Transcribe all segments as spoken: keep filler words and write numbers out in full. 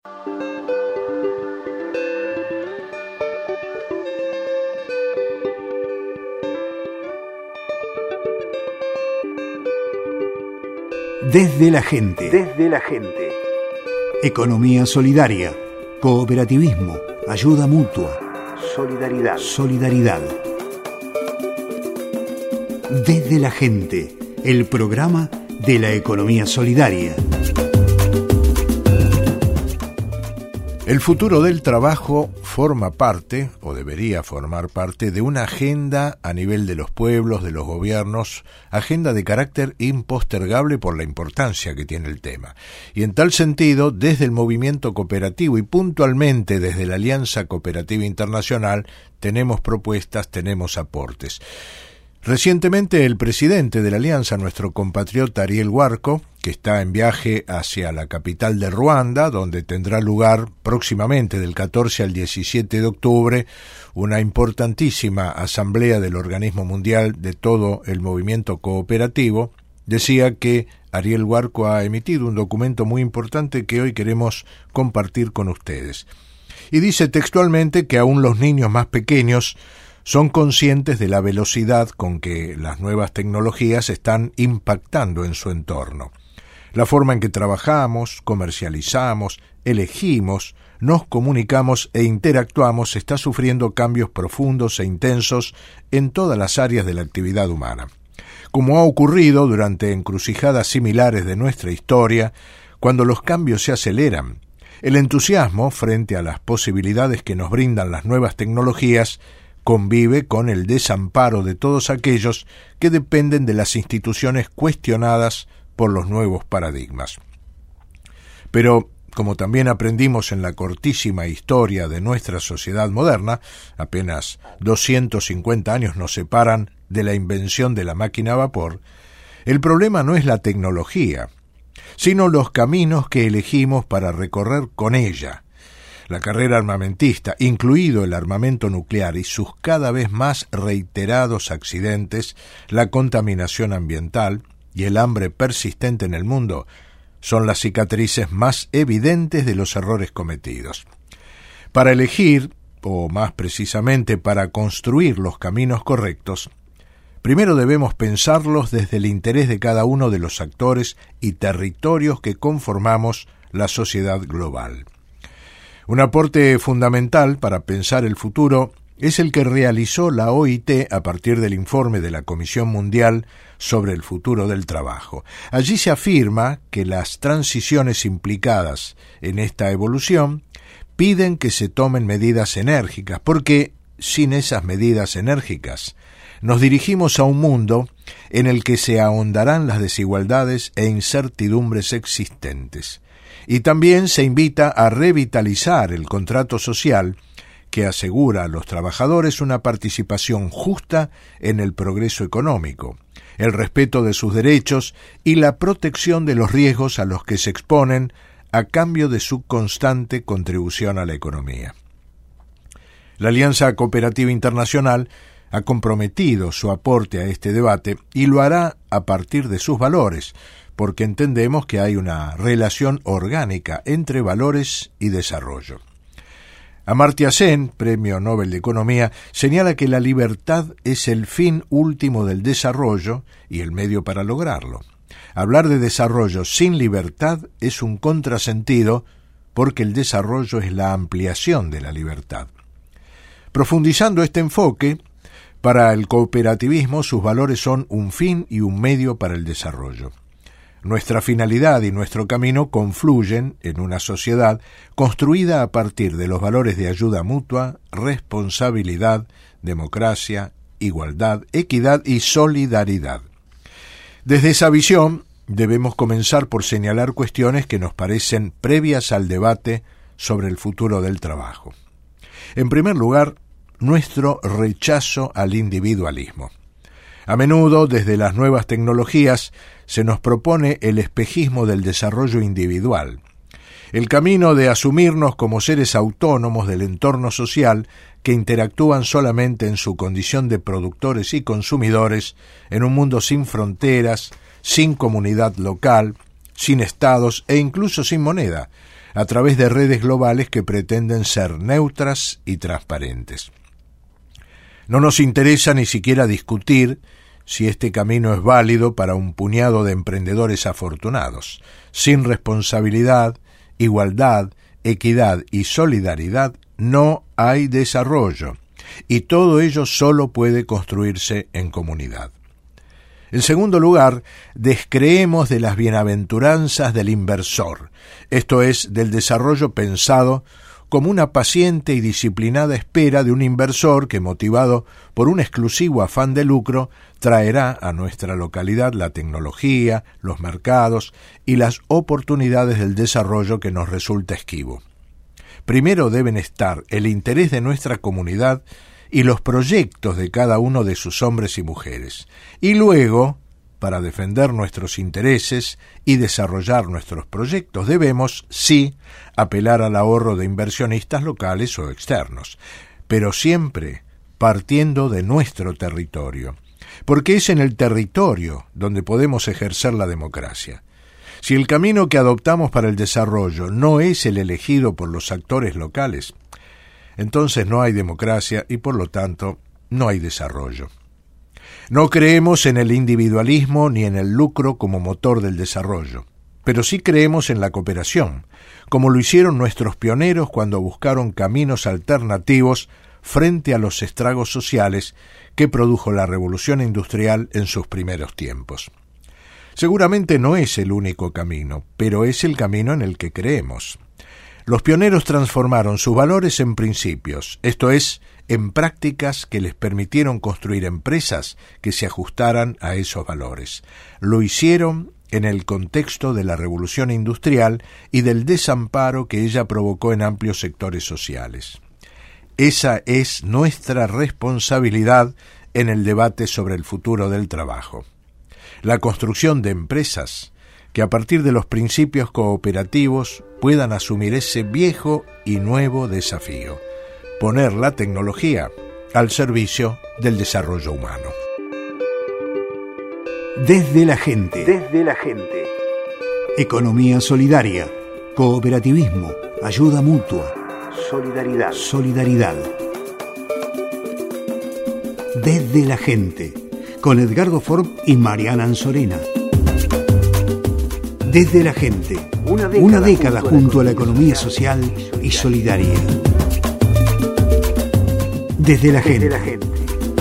Desde la gente. Desde la gente. Economía solidaria, cooperativismo, ayuda mutua, solidaridad. Solidaridad. Desde la gente, el programa de la economía solidaria. El futuro del trabajo forma parte, o debería formar parte, de una agenda a nivel de los pueblos, de los gobiernos, agenda de carácter impostergable por la importancia que tiene el tema. Y en tal sentido, desde el movimiento cooperativo y puntualmente desde la Alianza Cooperativa Internacional, tenemos propuestas, tenemos aportes. Recientemente el presidente de la Alianza, nuestro compatriota Ariel Huarco, que está en viaje hacia la capital de Ruanda, donde tendrá lugar próximamente del catorce al diecisiete de octubre una importantísima asamblea del Organismo Mundial de todo el movimiento cooperativo, decía que Ariel Huarco ha emitido un documento muy importante que hoy queremos compartir con ustedes. Y dice textualmente que aún los niños más pequeños son conscientes de la velocidad con que las nuevas tecnologías están impactando en su entorno. La forma en que trabajamos, comercializamos, elegimos, nos comunicamos e interactuamos está sufriendo cambios profundos e intensos en todas las áreas de la actividad humana. Como ha ocurrido durante encrucijadas similares de nuestra historia, cuando los cambios se aceleran, el entusiasmo frente a las posibilidades que nos brindan las nuevas tecnologías convive con el desamparo de todos aquellos que dependen de las instituciones cuestionadas por los nuevos paradigmas. Pero, como también aprendimos en la cortísima historia de nuestra sociedad moderna, apenas doscientos cincuenta años nos separan de la invención de la máquina a vapor, el problema no es la tecnología, sino los caminos que elegimos para recorrer con ella. La carrera armamentista, incluido el armamento nuclear y sus cada vez más reiterados accidentes, la contaminación ambiental y el hambre persistente en el mundo, son las cicatrices más evidentes de los errores cometidos. Para elegir, o más precisamente para construir los caminos correctos, primero debemos pensarlos desde el interés de cada uno de los actores y territorios que conformamos la sociedad global. Un aporte fundamental para pensar el futuro es el que realizó la O I T a partir del informe de la Comisión Mundial sobre el futuro del trabajo. Allí se afirma que las transiciones implicadas en esta evolución piden que se tomen medidas enérgicas, porque sin esas medidas enérgicas nos dirigimos a un mundo en el que se ahondarán las desigualdades e incertidumbres existentes. Y también se invita a revitalizar el contrato social que asegura a los trabajadores una participación justa en el progreso económico, el respeto de sus derechos y la protección de los riesgos a los que se exponen a cambio de su constante contribución a la economía. La Alianza Cooperativa Internacional ha comprometido su aporte a este debate y lo hará a partir de sus valores, porque entendemos que hay una relación orgánica entre valores y desarrollo. Amartya Sen, Premio Nobel de Economía, señala que la libertad es el fin último del desarrollo y el medio para lograrlo. Hablar de desarrollo sin libertad es un contrasentido, porque el desarrollo es la ampliación de la libertad. Profundizando este enfoque, para el cooperativismo sus valores son un fin y un medio para el desarrollo. Nuestra finalidad y nuestro camino confluyen en una sociedad construida a partir de los valores de ayuda mutua, responsabilidad, democracia, igualdad, equidad y solidaridad. Desde esa visión, debemos comenzar por señalar cuestiones que nos parecen previas al debate sobre el futuro del trabajo. En primer lugar, nuestro rechazo al individualismo. A menudo, desde las nuevas tecnologías, se nos propone el espejismo del desarrollo individual, el camino de asumirnos como seres autónomos del entorno social que interactúan solamente en su condición de productores y consumidores en un mundo sin fronteras, sin comunidad local, sin estados e incluso sin moneda, a través de redes globales que pretenden ser neutras y transparentes. No nos interesa ni siquiera discutir si este camino es válido para un puñado de emprendedores afortunados. Sin responsabilidad, igualdad, equidad y solidaridad no hay desarrollo, y todo ello solo puede construirse en comunidad. En segundo lugar, descreemos de las bienaventuranzas del inversor, esto es, del desarrollo pensado como una paciente y disciplinada espera de un inversor que, motivado por un exclusivo afán de lucro, traerá a nuestra localidad la tecnología, los mercados y las oportunidades del desarrollo que nos resulta esquivo. Primero deben estar el interés de nuestra comunidad y los proyectos de cada uno de sus hombres y mujeres, y luego, para defender nuestros intereses y desarrollar nuestros proyectos, debemos, sí, apelar al ahorro de inversionistas locales o externos, pero siempre partiendo de nuestro territorio, porque es en el territorio donde podemos ejercer la democracia. Si el camino que adoptamos para el desarrollo no es el elegido por los actores locales, entonces no hay democracia y por lo tanto no hay desarrollo. No creemos en el individualismo ni en el lucro como motor del desarrollo, pero sí creemos en la cooperación, como lo hicieron nuestros pioneros cuando buscaron caminos alternativos frente a los estragos sociales que produjo la revolución industrial en sus primeros tiempos. Seguramente no es el único camino, pero es el camino en el que creemos. Los pioneros transformaron sus valores en principios, esto es, en prácticas que les permitieron construir empresas que se ajustaran a esos valores. Lo hicieron en el contexto de la revolución industrial y del desamparo que ella provocó en amplios sectores sociales. Esa es nuestra responsabilidad en el debate sobre el futuro del trabajo. La construcción de empresas que a partir de los principios cooperativos puedan asumir ese viejo y nuevo desafío, poner la tecnología al servicio del desarrollo humano. Desde la gente. Desde la gente. Economía solidaria, cooperativismo, ayuda mutua, Solidaridad. solidaridad. Desde la gente, con Edgardo Ford y Mariana Anzorena. Desde la gente, Una década, una década junto a la economía social y solidaria. Desde la gente. Desde la gente.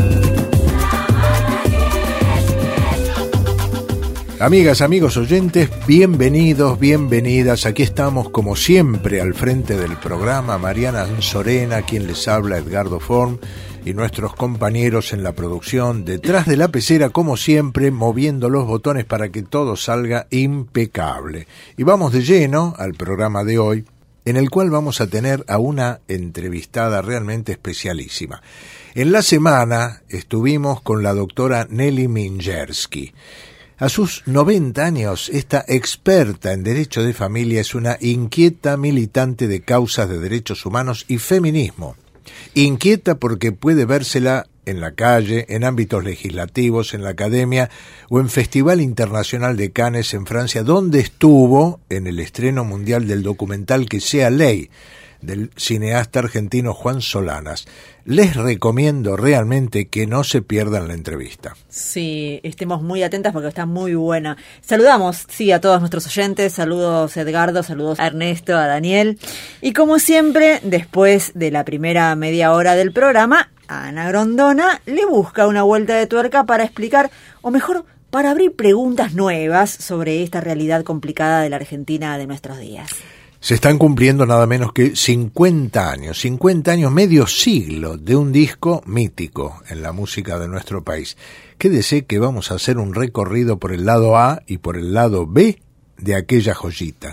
Amigas, amigos oyentes, bienvenidos, bienvenidas. Aquí estamos como siempre al frente del programa, Mariana Anzorena, quien les habla, Edgardo Form, y nuestros compañeros en la producción, detrás de la pecera, como siempre, moviendo los botones para que todo salga impecable. Y vamos de lleno al programa de hoy, en el cual vamos a tener a una entrevistada realmente especialísima. En la semana estuvimos con la doctora Nelly Mingerski. A sus noventa años, esta experta en derecho de familia es una inquieta militante de causas de derechos humanos y feminismo. Inquieta porque puede vérsela en la calle, en ámbitos legislativos, en la academia o en Festival Internacional de Cannes en Francia, donde estuvo en el estreno mundial del documental Que sea ley, del cineasta argentino Juan Solanas. Les recomiendo realmente que no se pierdan la entrevista. Sí, estemos muy atentas porque está muy buena. Saludamos, sí, a todos nuestros oyentes. Saludos Edgardo, saludos a Ernesto, a Daniel. Y como siempre, después de la primera media hora del programa, Ana Grondona le busca una vuelta de tuerca para explicar, o mejor, para abrir preguntas nuevas sobre esta realidad complicada de la Argentina de nuestros días. Se están cumpliendo nada menos que cincuenta años, cincuenta años, medio siglo de un disco mítico en la música de nuestro país. Quédese que vamos a hacer un recorrido por el lado A y por el lado B de aquella joyita.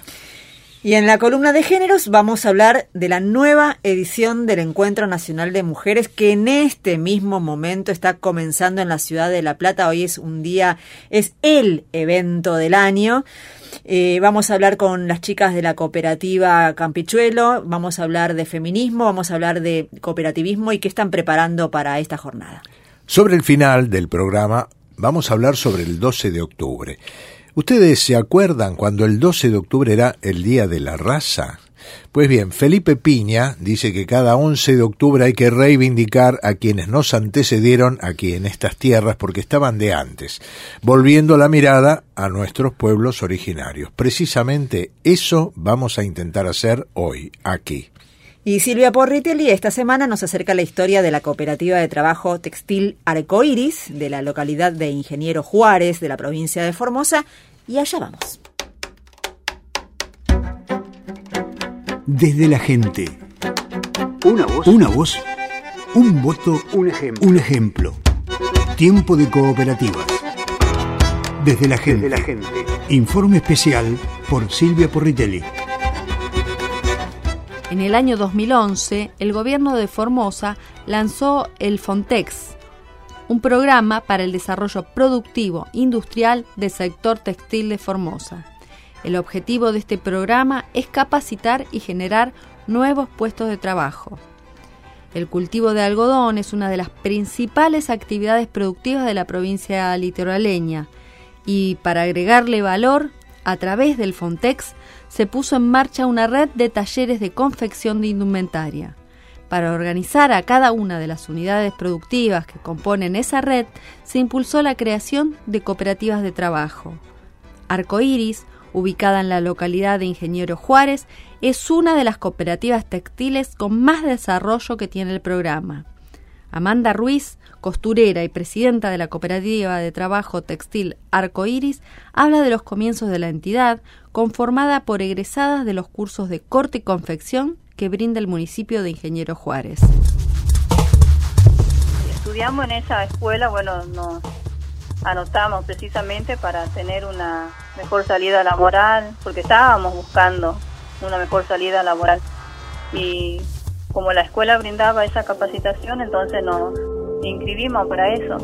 Y en la columna de géneros vamos a hablar de la nueva edición del Encuentro Nacional de Mujeres que en este mismo momento está comenzando en la ciudad de La Plata. Hoy es un día, es el evento del año. Eh, vamos a hablar con las chicas de la cooperativa Campichuelo, vamos a hablar de feminismo, vamos a hablar de cooperativismo y qué están preparando para esta jornada. Sobre el final del programa vamos a hablar sobre el doce de octubre. ¿Ustedes se acuerdan cuando el doce de octubre era el Día de la Raza? Pues bien, Felipe Piña dice que cada once de octubre hay que reivindicar a quienes nos antecedieron aquí en estas tierras porque estaban de antes, volviendo la mirada a nuestros pueblos originarios. Precisamente eso vamos a intentar hacer hoy, aquí. Y Silvia Porritelli esta semana nos acerca la historia de la cooperativa de trabajo textil Arcoiris, de la localidad de Ingeniero Juárez, de la provincia de Formosa, y allá vamos. Desde la gente. Una voz. Una voz. Un voto. Un ejemplo. Un ejemplo. Tiempo de cooperativas. Desde la gente. Desde la gente. Informe especial por Silvia Porritelli. En el año dos mil once, el gobierno de Formosa lanzó el Fontex, un programa para el desarrollo productivo industrial del sector textil de Formosa. El objetivo de este programa es capacitar y generar nuevos puestos de trabajo. El cultivo de algodón es una de las principales actividades productivas de la provincia litoraleña y para agregarle valor, a través del Fontex se puso en marcha una red de talleres de confección de indumentaria. Para organizar a cada una de las unidades productivas que componen esa red, se impulsó la creación de cooperativas de trabajo. Arcoiris, ubicada en la localidad de Ingeniero Juárez, es una de las cooperativas textiles con más desarrollo que tiene el programa. Amanda Ruiz, costurera y presidenta de la cooperativa de trabajo textil Arcoiris, habla de los comienzos de la entidad, conformada por egresadas de los cursos de corte y confección que brinda el municipio de Ingeniero Juárez. Estudiamos en esa escuela, bueno, nos anotamos precisamente para tener una mejor salida laboral, porque estábamos buscando una mejor salida laboral. Y como la escuela brindaba esa capacitación, entonces nos inscribimos para eso.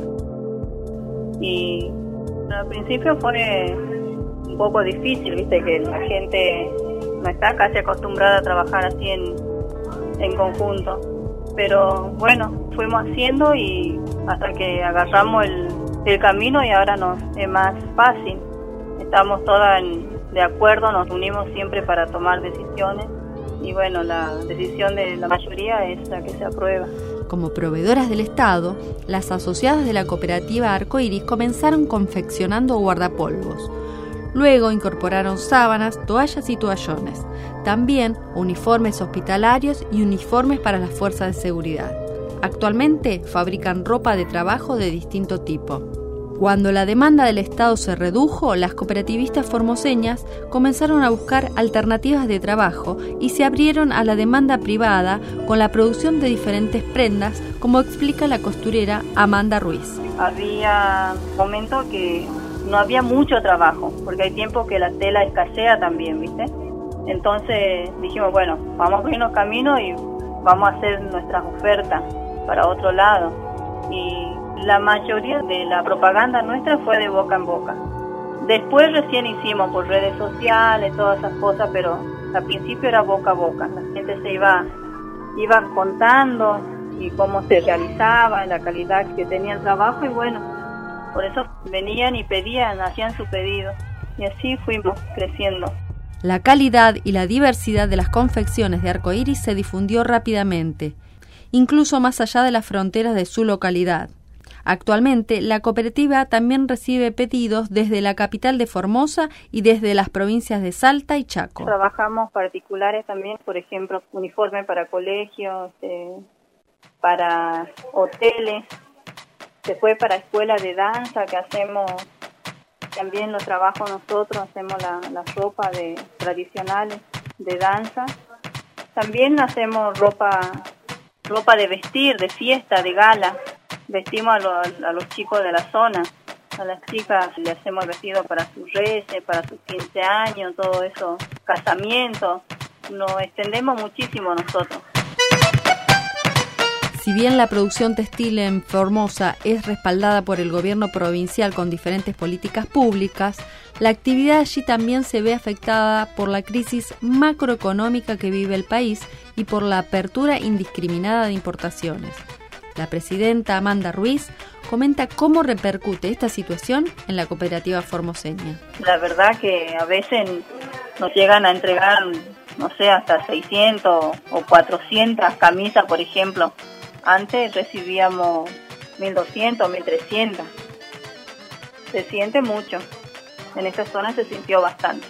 Y al principio fue un poco difícil, viste, que la gente no está casi acostumbrada a trabajar así en, en conjunto. Pero bueno, fuimos haciendo y hasta que agarramos el el camino y ahora nos es más fácil. Estamos todas en, de acuerdo, nos unimos siempre para tomar decisiones y bueno, la decisión de la mayoría es la que se aprueba. Como proveedoras del Estado, las asociadas de la cooperativa Arcoiris comenzaron confeccionando guardapolvos. Luego incorporaron sábanas, toallas y toallones. También uniformes hospitalarios y uniformes para las fuerzas de seguridad. Actualmente fabrican ropa de trabajo de distinto tipo. Cuando la demanda del Estado se redujo, las cooperativistas formoseñas comenzaron a buscar alternativas de trabajo y se abrieron a la demanda privada con la producción de diferentes prendas, como explica la costurera Amanda Ruiz. Había momentos que no había mucho trabajo, porque hay tiempo que la tela escasea también, ¿viste? Entonces dijimos, bueno, vamos a abrirnos camino y vamos a hacer nuestras ofertas para otro lado. Y la mayoría de la propaganda nuestra fue de boca en boca. Después recién hicimos por redes sociales, todas esas cosas, pero al principio era boca a boca. La gente se iba, iba contando y cómo se realizaba, la calidad que tenía el trabajo y bueno, por eso venían y pedían, hacían su pedido y así fuimos creciendo. La calidad y la diversidad de las confecciones de Arcoiris se difundió rápidamente, incluso más allá de las fronteras de su localidad. Actualmente, la cooperativa también recibe pedidos desde la capital de Formosa y desde las provincias de Salta y Chaco. Trabajamos particulares también, por ejemplo, uniformes para colegios, eh, para hoteles, después para escuelas de danza que hacemos, también los trabajos nosotros, hacemos la, la ropa de tradicionales de danza. También hacemos ropa, ropa de vestir, de fiesta, de gala. Vestimos a, lo, a los chicos de la zona, a las chicas le hacemos vestido para sus reyes, para sus quince años, todo eso, casamientos, nos extendemos muchísimo nosotros. Si bien la producción textil en Formosa es respaldada por el gobierno provincial con diferentes políticas públicas, la actividad allí también se ve afectada por la crisis macroeconómica que vive el país y por la apertura indiscriminada de importaciones. La presidenta Amanda Ruiz comenta cómo repercute esta situación en la cooperativa formoseña. La verdad que a veces nos llegan a entregar no sé, hasta seiscientos o cuatrocientas camisas, por ejemplo. Antes recibíamos mil doscientos, mil trescientos. Se siente mucho. En esta zona se sintió bastante.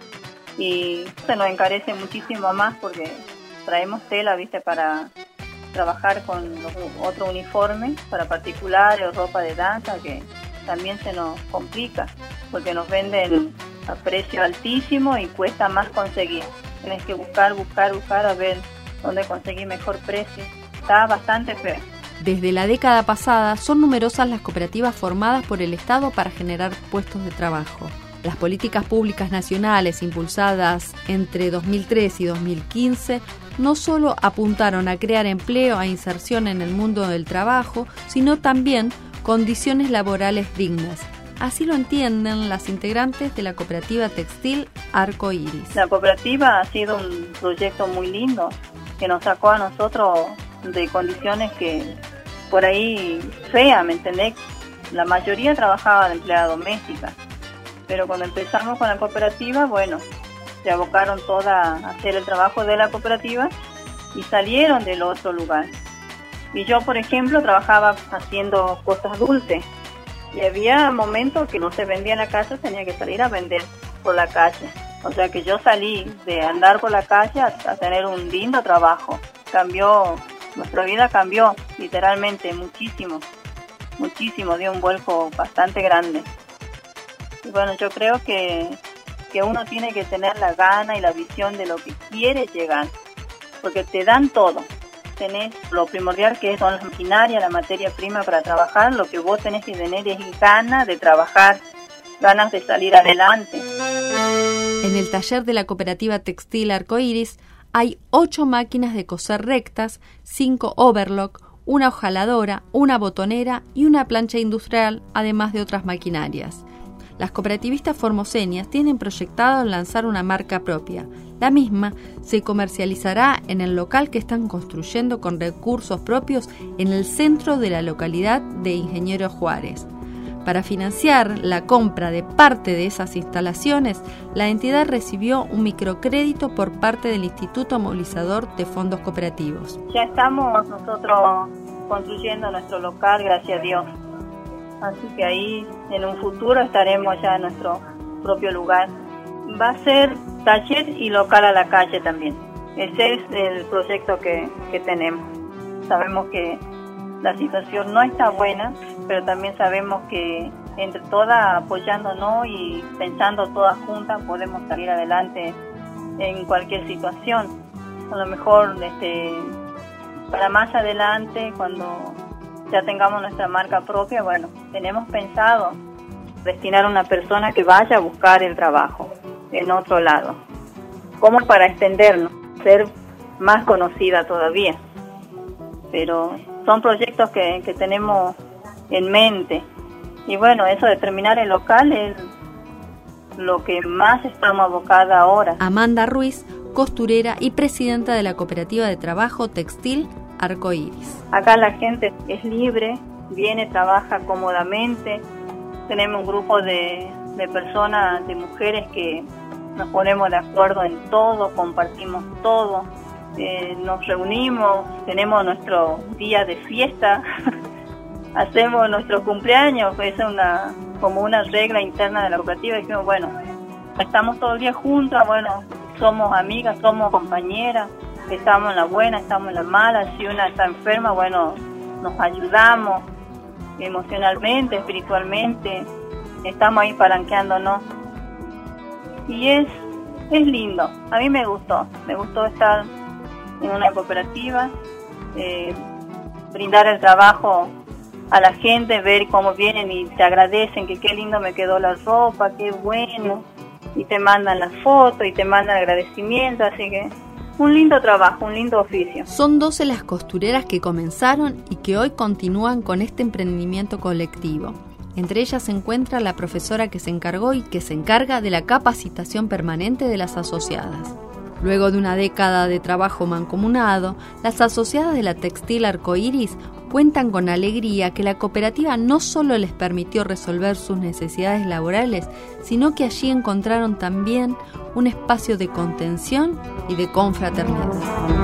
Y se nos encarece muchísimo más porque traemos tela, ¿viste?, para trabajar con los otros uniformes, para particulares o ropa de danza, que también se nos complica porque nos venden a precio altísimo y cuesta más conseguir. Tienes que buscar, buscar, buscar a ver dónde conseguir mejor precio. Está bastante feo. Desde la década pasada son numerosas las cooperativas formadas por el Estado para generar puestos de trabajo. Las políticas públicas nacionales impulsadas entre dos mil tres y dos mil quince no solo apuntaron a crear empleo e inserción en el mundo del trabajo, sino también condiciones laborales dignas. Así lo entienden las integrantes de la cooperativa textil Arco Iris. La cooperativa ha sido un proyecto muy lindo que nos sacó a nosotros de condiciones que por ahí feas, ¿me entendés? La mayoría trabajaba de empleada doméstica, pero cuando empezamos con la cooperativa, bueno, se abocaron todas a hacer el trabajo de la cooperativa y salieron del otro lugar. Y yo, por ejemplo, trabajaba haciendo cosas dulces y había momentos que no se vendía en la casa, tenía que salir a vender por la calle. O sea que yo salí de andar por la calle a, a tener un lindo trabajo. Cambió, nuestra vida cambió literalmente muchísimo, muchísimo, dio un vuelco bastante grande. Y bueno, yo creo que, que uno tiene que tener la gana y la visión de lo que quiere llegar, porque te dan todo. Tenés lo primordial que son las maquinarias, la materia prima para trabajar. Lo que vos tenés que tener es ganas de trabajar, ganas de salir adelante. En el taller de la cooperativa textil Arco Iris hay ocho máquinas de coser rectas, cinco overlock, una hojaladora, una botonera y una plancha industrial, además de otras maquinarias. Las cooperativistas formoseñas tienen proyectado lanzar una marca propia. La misma se comercializará en el local que están construyendo con recursos propios en el centro de la localidad de Ingeniero Juárez. Para financiar la compra de parte de esas instalaciones, la entidad recibió un microcrédito por parte del Instituto Movilizador de Fondos Cooperativos. Ya estamos nosotros construyendo nuestro local, gracias a Dios. Así que ahí en un futuro estaremos ya en nuestro propio lugar. Va a ser taller y local a la calle también. Ese es el proyecto que, que tenemos. Sabemos que la situación no está buena, pero también sabemos que entre todas apoyándonos y pensando todas juntas podemos salir adelante en cualquier situación. A lo mejor este, para más adelante, cuando ya tengamos nuestra marca propia, bueno, tenemos pensado destinar a una persona que vaya a buscar el trabajo en otro lado, como para extendernos, ser más conocida todavía. Pero son proyectos que, que tenemos en mente. Y bueno, eso de terminar el local es lo que más estamos abocadas ahora. Amanda Ruiz, costurera y presidenta de la cooperativa de trabajo textil Arco Iris. Acá la gente es libre, viene, trabaja cómodamente. Tenemos un grupo de, de personas, de mujeres que nos ponemos de acuerdo en todo, compartimos todo. Eh, nos reunimos, tenemos nuestro día de fiesta, hacemos nuestro cumpleaños, es una como una regla interna de la cooperativa. Dijimos, bueno, estamos todo el día juntas, bueno, somos amigas, somos compañeras, estamos en la buena, estamos en la mala. Si una está enferma, bueno, nos ayudamos emocionalmente, espiritualmente, estamos ahí palanqueándonos. Y es, es lindo, a mí me gustó, me gustó estar en una cooperativa, eh, brindar el trabajo a la gente, ver cómo vienen y te agradecen que qué lindo me quedó la ropa, qué bueno, y te mandan las fotos y te mandan agradecimientos, así que un lindo trabajo, un lindo oficio. Son doce las costureras que comenzaron y que hoy continúan con este emprendimiento colectivo. Entre ellas se encuentra la profesora que se encargó y que se encarga de la capacitación permanente de las asociadas. Luego de una década de trabajo mancomunado, las asociadas de la Textil Arco Iris cuentan con alegría que la cooperativa no solo les permitió resolver sus necesidades laborales, sino que allí encontraron también un espacio de contención y de confraternidad.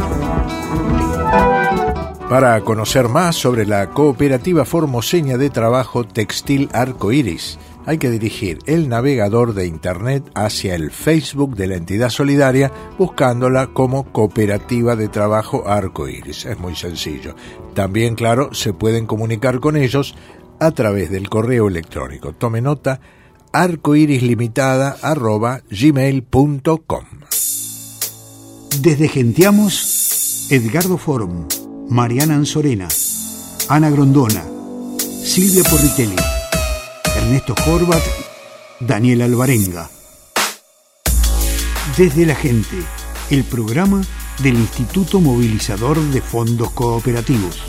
Para conocer más sobre la cooperativa formoseña de trabajo textil Arcoiris, hay que dirigir el navegador de internet hacia el Facebook de la entidad solidaria, buscándola como Cooperativa de Trabajo Arcoiris. Es muy sencillo. También, claro, se pueden comunicar con ellos a través del correo electrónico. Tome nota, arcoirislimitada arroba gmail punto com. Desde Genteamos, Edgardo Forum, Mariana Anzorena, Ana Grondona, Silvia Porritelli, Ernesto Horvat, Daniel Alvarenga. Desde la gente, el programa del Instituto Movilizador de Fondos Cooperativos.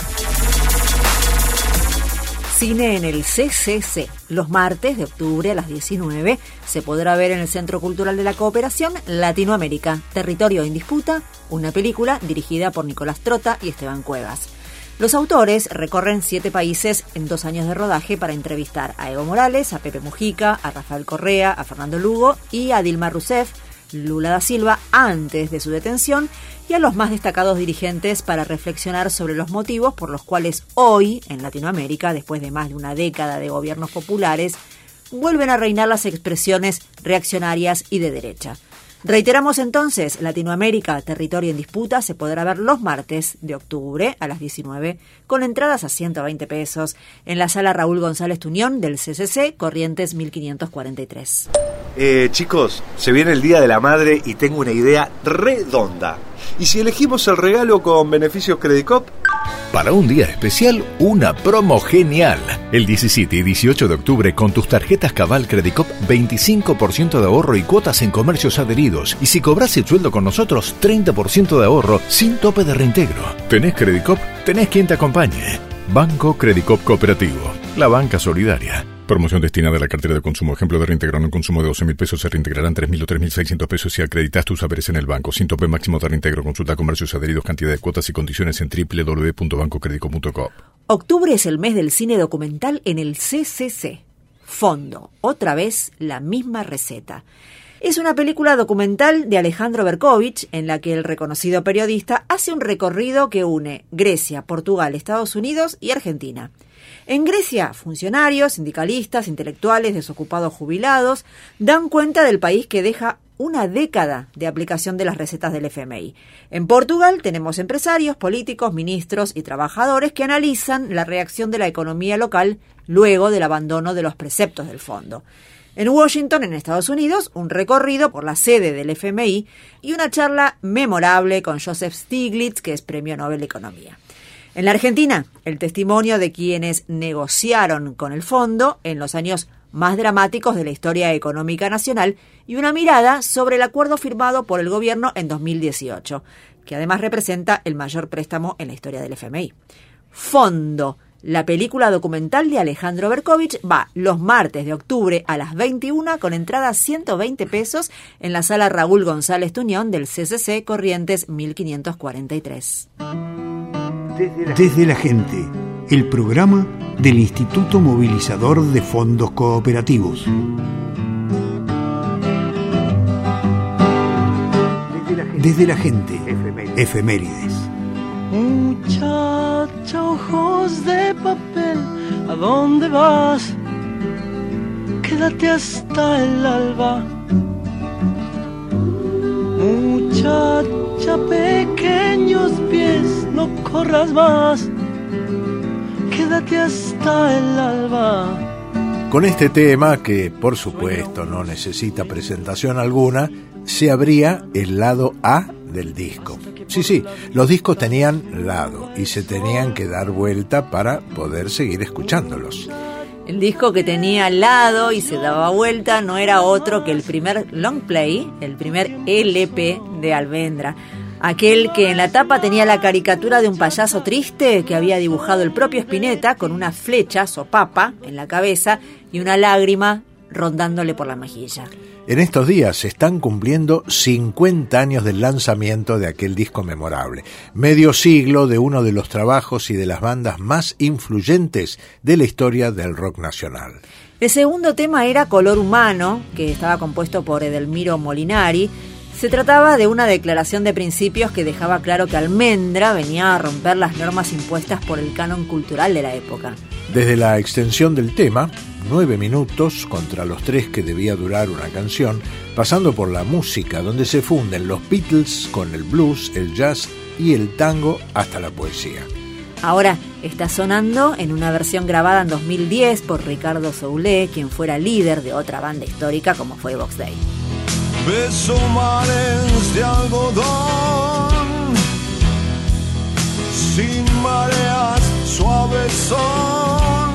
Cine en el C C C. Los martes de octubre a las diecinueve se podrá ver en el Centro Cultural de la Cooperación Latinoamérica, Territorio en Disputa, una película dirigida por Nicolás Trota y Esteban Cuevas. Los autores recorren siete países en dos años de rodaje para entrevistar a Evo Morales, a Pepe Mujica, a Rafael Correa, a Fernando Lugo y a Dilma Rousseff, Lula da Silva, antes de su detención, y a los más destacados dirigentes para reflexionar sobre los motivos por los cuales hoy, en Latinoamérica, después de más de una década de gobiernos populares, vuelven a reinar las expresiones reaccionarias y de derecha. Reiteramos entonces, Latinoamérica, Territorio en Disputa, se podrá ver los martes de octubre a las diecinueve, con entradas a ciento veinte pesos, en la sala Raúl González Tuñón del C C C, Corrientes mil quinientos cuarenta y tres. Eh, chicos, se viene el Día de la Madre y tengo una idea redonda. ¿Y si elegimos el regalo con beneficios Credicop? Para un día especial, una promo genial. El diecisiete y dieciocho de octubre, con tus tarjetas Cabal Credicop, veinticinco por ciento de ahorro y cuotas en comercios adheridos. Y si cobras el sueldo con nosotros, treinta por ciento de ahorro sin tope de reintegro. ¿Tenés Credicop? Tenés quien te acompañe. Banco Credicop Cooperativo, la banca solidaria. Promoción destinada a la cartera de consumo. Ejemplo de reintegrar un consumo de doce mil pesos, se reintegrarán tres mil o tres mil seiscientos pesos si acreditas tus saberes en el banco. Sin tope máximo de reintegro. Consulta comercios adheridos, cantidad de cuotas y condiciones en doble u doble u doble u punto banco credicop punto com. Octubre es el mes del cine documental en el C C C. Fondo. Otra vez la misma receta. Es una película documental de Alejandro Berkovich en la que el reconocido periodista hace un recorrido que une Grecia, Portugal, Estados Unidos y Argentina. En Grecia, funcionarios, sindicalistas, intelectuales, desocupados, jubilados, dan cuenta del país que deja una década de aplicación de las recetas del F M I. En Portugal tenemos empresarios, políticos, ministros y trabajadores que analizan la reacción de la economía local luego del abandono de los preceptos del fondo. En Washington, en Estados Unidos, un recorrido por la sede del F M I y una charla memorable con Joseph Stiglitz, que es Premio Nobel de Economía. En la Argentina, el testimonio de quienes negociaron con el fondo en los años más dramáticos de la historia económica nacional y una mirada sobre el acuerdo firmado por el gobierno en dos mil dieciocho, que además representa el mayor préstamo en la historia del F M I. Fondo. La película documental de Alejandro Berkovich va los martes de octubre a las veintiuna con entrada a ciento veinte pesos en la sala Raúl González Tuñón del C C C, Corrientes mil quinientos cuarenta y tres. Desde la gente, el programa del Instituto Movilizador de Fondos Cooperativos. Desde la gente, efemérides. Muchacha, ojos de papel, ¿a dónde vas? Quédate hasta el alba. Muchacha, pequeños pies, no corras más. Quédate hasta el alba. Con este tema, que por supuesto no necesita presentación alguna, se abría el lado A del disco. Sí, sí, los discos tenían lado y se tenían que dar vuelta para poder seguir escuchándolos. El disco que tenía lado y se daba vuelta no era otro que el primer long play, el primer L P de Almendra. Aquel que en la tapa tenía la caricatura de un payaso triste que había dibujado el propio Spinetta con una flecha, sopapa, en la cabeza y una lágrima rondándole por la mejilla. En estos días se están cumpliendo cincuenta años del lanzamiento de aquel disco memorable, medio siglo de uno de los trabajos y de las bandas más influyentes de la historia del rock nacional. El segundo tema era Color Humano, que estaba compuesto por Edelmiro Molinari. Se trataba de una declaración de principios que dejaba claro que Almendra venía a romper las normas impuestas por el canon cultural de la época. Desde la extensión del tema, nueve minutos contra los tres que debía durar una canción, pasando por la música donde se funden los Beatles con el blues, el jazz y el tango hasta la poesía. Ahora está sonando en una versión grabada en dos mil diez por Ricardo Soule, quien fuera líder de otra banda histórica como fue Box Day. Beso mares de algodón, sin mareas suaves son,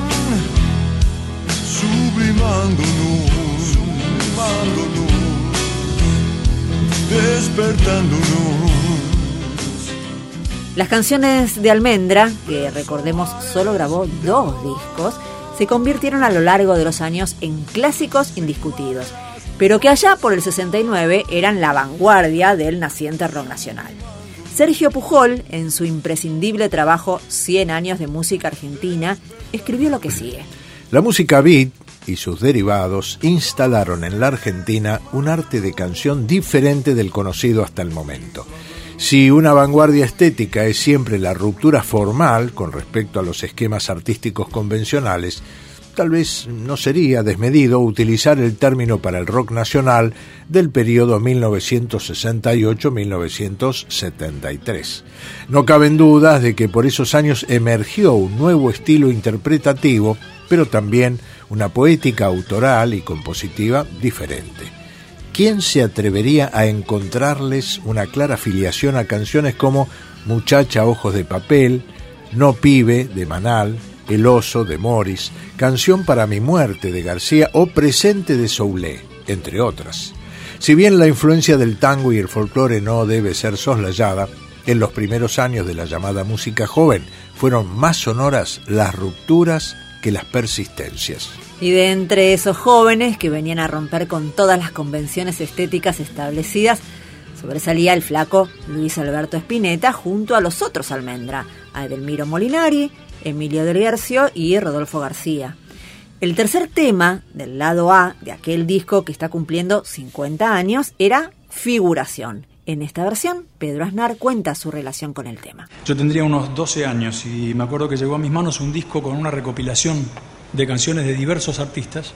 sublimándonos, sublimándonos, despertándonos. Las canciones de Almendra, que recordemos solo grabó dos discos, se convirtieron a lo largo de los años en clásicos indiscutidos, pero que allá por el sesenta y nueve eran la vanguardia del naciente rock nacional. Sergio Pujol, en su imprescindible trabajo cien años de música argentina, escribió lo que sigue. La música beat y sus derivados instalaron en la Argentina un arte de canción diferente del conocido hasta el momento. Si una vanguardia estética es siempre la ruptura formal con respecto a los esquemas artísticos convencionales, tal vez no sería desmedido utilizar el término para el rock nacional del periodo mil novecientos sesenta y ocho a mil novecientos setenta y tres. No caben dudas de que por esos años emergió un nuevo estilo interpretativo, pero también una poética autoral y compositiva diferente. ¿Quién se atrevería a encontrarles una clara filiación a canciones como Muchacha Ojos de Papel, No Pibe de Manal, El Oso de Morris, Canción para mi muerte de García o Presente de Soule, entre otras? Si bien la influencia del tango y el folclore no debe ser soslayada, en los primeros años de la llamada música joven fueron más sonoras las rupturas que las persistencias. Y de entre esos jóvenes que venían a romper con todas las convenciones estéticas establecidas, sobresalía el flaco Luis Alberto Spinetta junto a los otros Almendra, a Edelmiro Molinari, Emilio Del Guercio y Rodolfo García. El tercer tema del lado A de aquel disco que está cumpliendo cincuenta años era Figuración. En esta versión, Pedro Aznar cuenta su relación con el tema. Yo tendría unos doce años y me acuerdo que llegó a mis manos un disco con una recopilación de canciones de diversos artistas,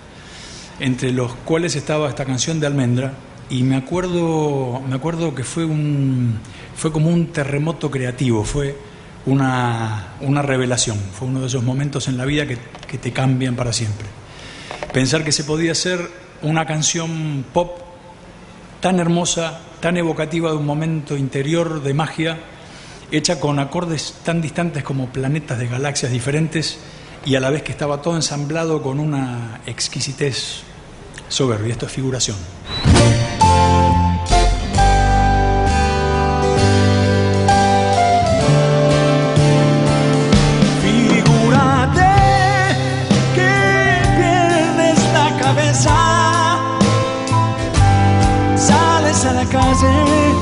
entre los cuales estaba esta canción de Almendra, y me acuerdo, me acuerdo que fue un, fue como un terremoto creativo, fue una, una revelación, fue uno de esos momentos en la vida que, que te cambian para siempre. Pensar que se podía hacer una canción pop tan hermosa, tan evocativa de un momento interior de magia, hecha con acordes tan distantes como planetas de galaxias diferentes, y a la vez que estaba todo ensamblado con una exquisitez soberbia. Esto es Figuración. Figúrate que pierdes la cabeza, sales a la calle,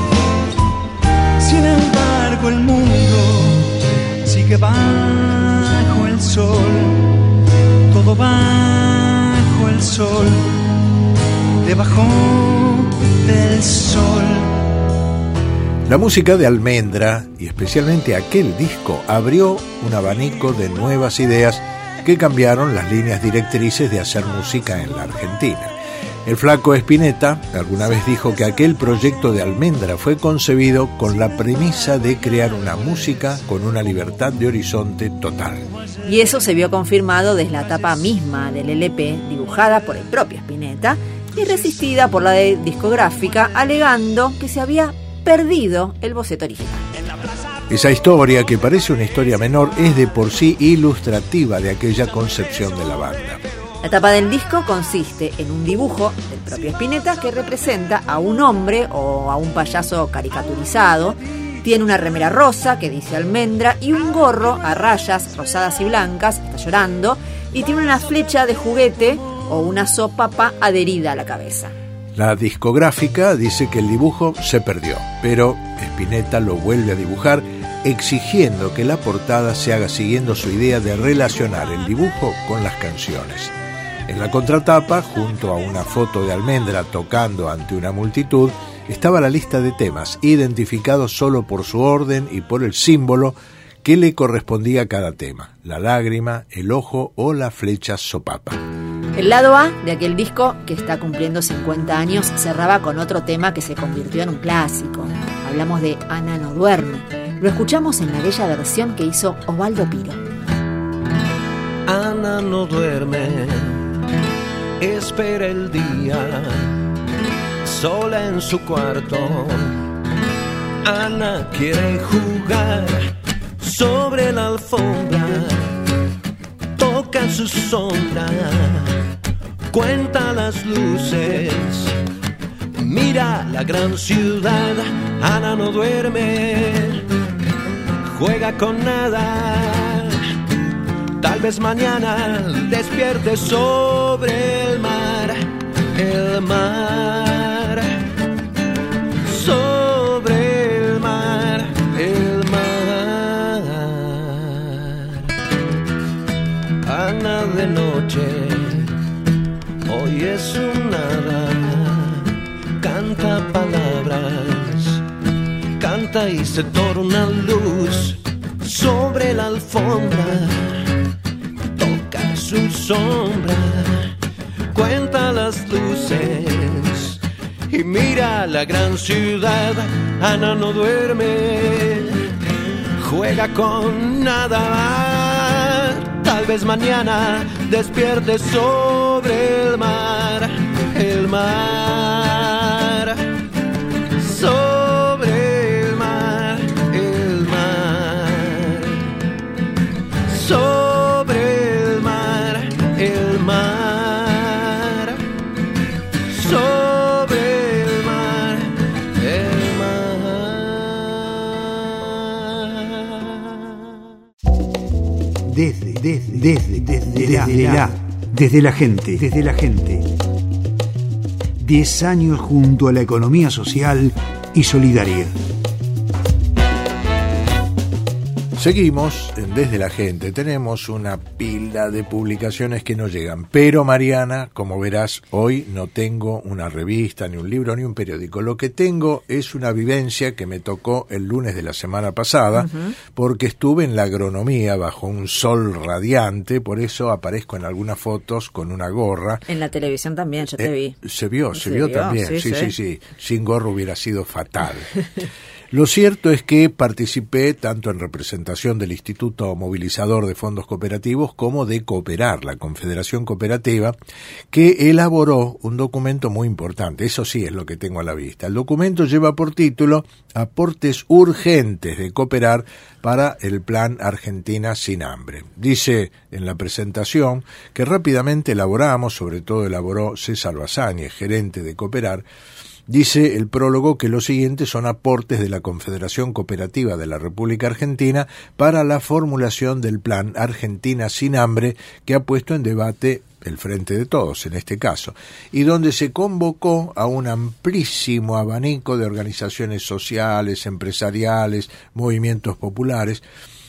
sin embargo el mundo sigue bajo el sol, todo bajo el sol, debajo del sol. La música de Almendra, y especialmente aquel disco, abrió un abanico de nuevas ideas que cambiaron las líneas directrices de hacer música en la Argentina. El flaco Spinetta alguna vez dijo que aquel proyecto de Almendra fue concebido con la premisa de crear una música con una libertad de horizonte total. Y eso se vio confirmado desde la tapa misma del L P, dibujada por el propio Spinetta y resistida por la de discográfica, alegando que se había perdido el boceto original. Esa historia, que parece una historia menor, es de por sí ilustrativa de aquella concepción de la banda. La tapa del disco consiste en un dibujo del propio Spinetta que representa a un hombre o a un payaso caricaturizado. Tiene una remera rosa que dice Almendra y un gorro a rayas rosadas y blancas, está llorando, y tiene una flecha de juguete o una sopapa adherida a la cabeza. La discográfica dice que el dibujo se perdió, pero Spinetta lo vuelve a dibujar, exigiendo que la portada se haga siguiendo su idea de relacionar el dibujo con las canciones. En la contratapa, junto a una foto de Almendra tocando ante una multitud, estaba la lista de temas, identificados solo por su orden y por el símbolo que le correspondía a cada tema: la lágrima, el ojo o la flecha sopapa. El lado A de aquel disco, que está cumpliendo cincuenta años, cerraba con otro tema que se convirtió en un clásico. Hablamos de Ana no duerme. Lo escuchamos en la bella versión que hizo Osvaldo Piro. Ana no duerme, espera el día, sola en su cuarto. Ana quiere jugar sobre la alfombra, toca su sombra, cuenta las luces, mira la gran ciudad. Ana no duerme, juega con nada, tal vez mañana despierte sobre el mar, el mar, sobre el mar, el mar. Ana de noche, hoy es un nada, canta palabras, canta y se torna luz sobre la alfombra, toca su sombra, cuenta las luces y mira la gran ciudad. Ana no duerme, juega con nada, tal vez mañana despierte sobre el mar, el mar, sobre el mar, el mar, sobre el mar, el mar, sobre el mar, el mar. Desde, desde, desde, desde, desde la, desde la gente, desde la gente. Diez años junto a la economía social y solidaria. Seguimos en Desde la Gente. Tenemos una pila de publicaciones que no llegan. Pero, Mariana, como verás, hoy no tengo una revista, ni un libro, ni un periódico. Lo que tengo es una vivencia que me tocó el lunes de la semana pasada, uh-huh. porque estuve en la agronomía bajo un sol radiante, por eso aparezco en algunas fotos con una gorra. En la televisión también, yo te eh, vi. Se vio, se, se vio, vio también. Sí sí, sí, sí, sí. Sin gorra hubiera sido fatal. Lo cierto es que participé tanto en representación del Instituto Movilizador de Fondos Cooperativos como de Cooperar, la Confederación Cooperativa, que elaboró un documento muy importante. Eso sí es lo que tengo a la vista. El documento lleva por título Aportes urgentes de Cooperar para el Plan Argentina sin hambre. Dice en la presentación que rápidamente elaboramos, sobre todo elaboró César Basáñez, gerente de Cooperar. Dice el prólogo que los siguientes son aportes de la Confederación Cooperativa de la República Argentina para la formulación del Plan Argentina sin hambre, que ha puesto en debate el Frente de Todos, en este caso, y donde se convocó a un amplísimo abanico de organizaciones sociales, empresariales, movimientos populares.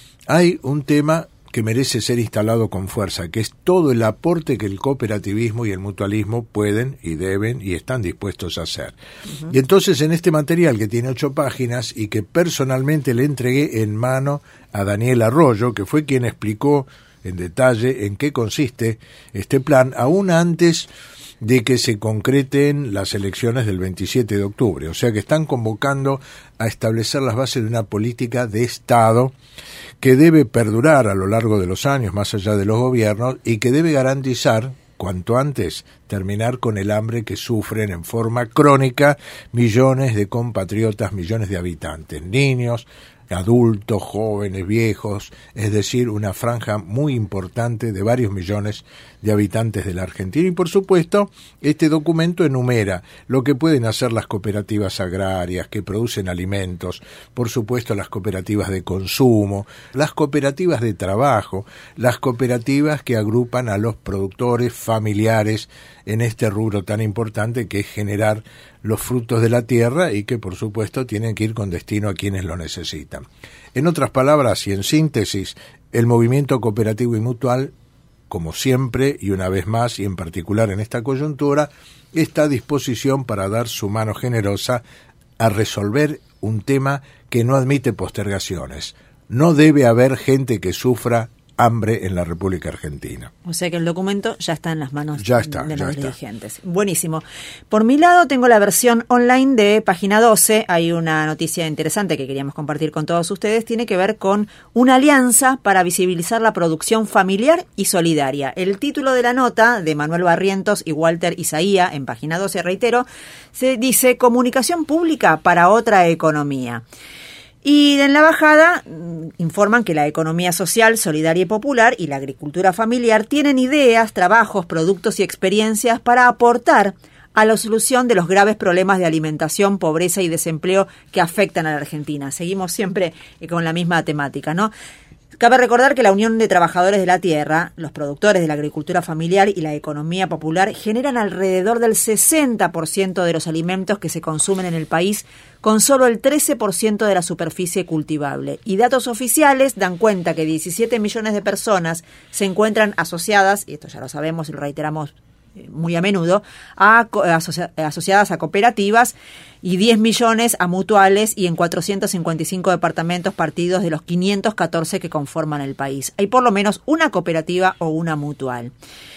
Hay un tema que merece ser instalado con fuerza, que es todo el aporte que el cooperativismo y el mutualismo pueden y deben y están dispuestos a hacer. Uh-huh. Y entonces en este material, que tiene ocho páginas y que personalmente le entregué en mano a Daniel Arroyo, que fue quien explicó en detalle en qué consiste este plan, aún antes de que se concreten las elecciones del veintisiete de octubre. O sea que están convocando a establecer las bases de una política de Estado que debe perdurar a lo largo de los años, más allá de los gobiernos, y que debe garantizar, cuanto antes, terminar con el hambre que sufren en forma crónica millones de compatriotas, millones de habitantes, niños, adultos, jóvenes, viejos, es decir, una franja muy importante de varios millones de habitantes de la Argentina. Y por supuesto, este documento enumera lo que pueden hacer las cooperativas agrarias que producen alimentos, por supuesto las cooperativas de consumo, las cooperativas de trabajo, las cooperativas que agrupan a los productores familiares en este rubro tan importante que es generar los frutos de la tierra y que por supuesto tienen que ir con destino a quienes lo necesitan. En otras palabras y en síntesis, el movimiento cooperativo y mutual, como siempre y una vez más y en particular en esta coyuntura, está a disposición para dar su mano generosa a resolver un tema que no admite postergaciones. No debe haber gente que sufra hambre en la República Argentina. O sea que el documento ya está en las manos ya está, de ya los está. dirigentes. Buenísimo. Por mi lado tengo la versión online de Página doce. Hay una noticia interesante que queríamos compartir con todos ustedes. Tiene que ver con una alianza para visibilizar la producción familiar y solidaria. El título de la nota de Manuel Barrientos y Walter Isaía en Página doce, reitero, se dice Comunicación pública para otra economía. Y en la bajada informan que la economía social, solidaria y popular y la agricultura familiar tienen ideas, trabajos, productos y experiencias para aportar a la solución de los graves problemas de alimentación, pobreza y desempleo que afectan a la Argentina. Seguimos siempre con la misma temática, ¿no? Cabe recordar que la Unión de Trabajadores de la Tierra, los productores de la agricultura familiar y la economía popular generan alrededor del sesenta por ciento de los alimentos que se consumen en el país, con solo el trece por ciento de la superficie cultivable. Y datos oficiales dan cuenta que diecisiete millones de personas se encuentran asociadas, y esto ya lo sabemos y lo reiteramos muy a menudo, a, asocia, asociadas a cooperativas y diez millones a mutuales y en cuatrocientos cincuenta y cinco departamentos partidos de los quinientos catorce que conforman el país. Hay por lo menos una cooperativa o una mutual.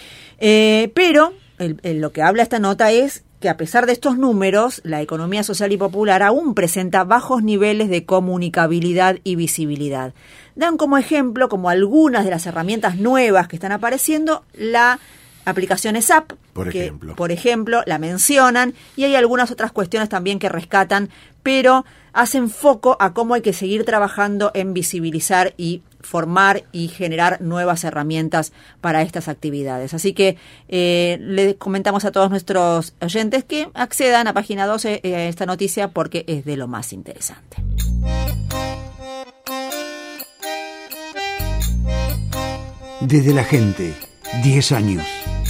Eh, pero el, el, lo que habla esta nota es que a pesar de estos números, la economía social y popular aún presenta bajos niveles de comunicabilidad y visibilidad. Dan como ejemplo, como algunas de las herramientas nuevas que están apareciendo, la aplicación E S A P, por que, ejemplo. por ejemplo, la mencionan, y hay algunas otras cuestiones también que rescatan, pero hacen foco a cómo hay que seguir trabajando en visibilizar y formar y generar nuevas herramientas para estas actividades. Así que eh, le comentamos a todos nuestros oyentes que accedan a Página doce a eh, esta noticia porque es de lo más interesante. Desde la gente, diez años.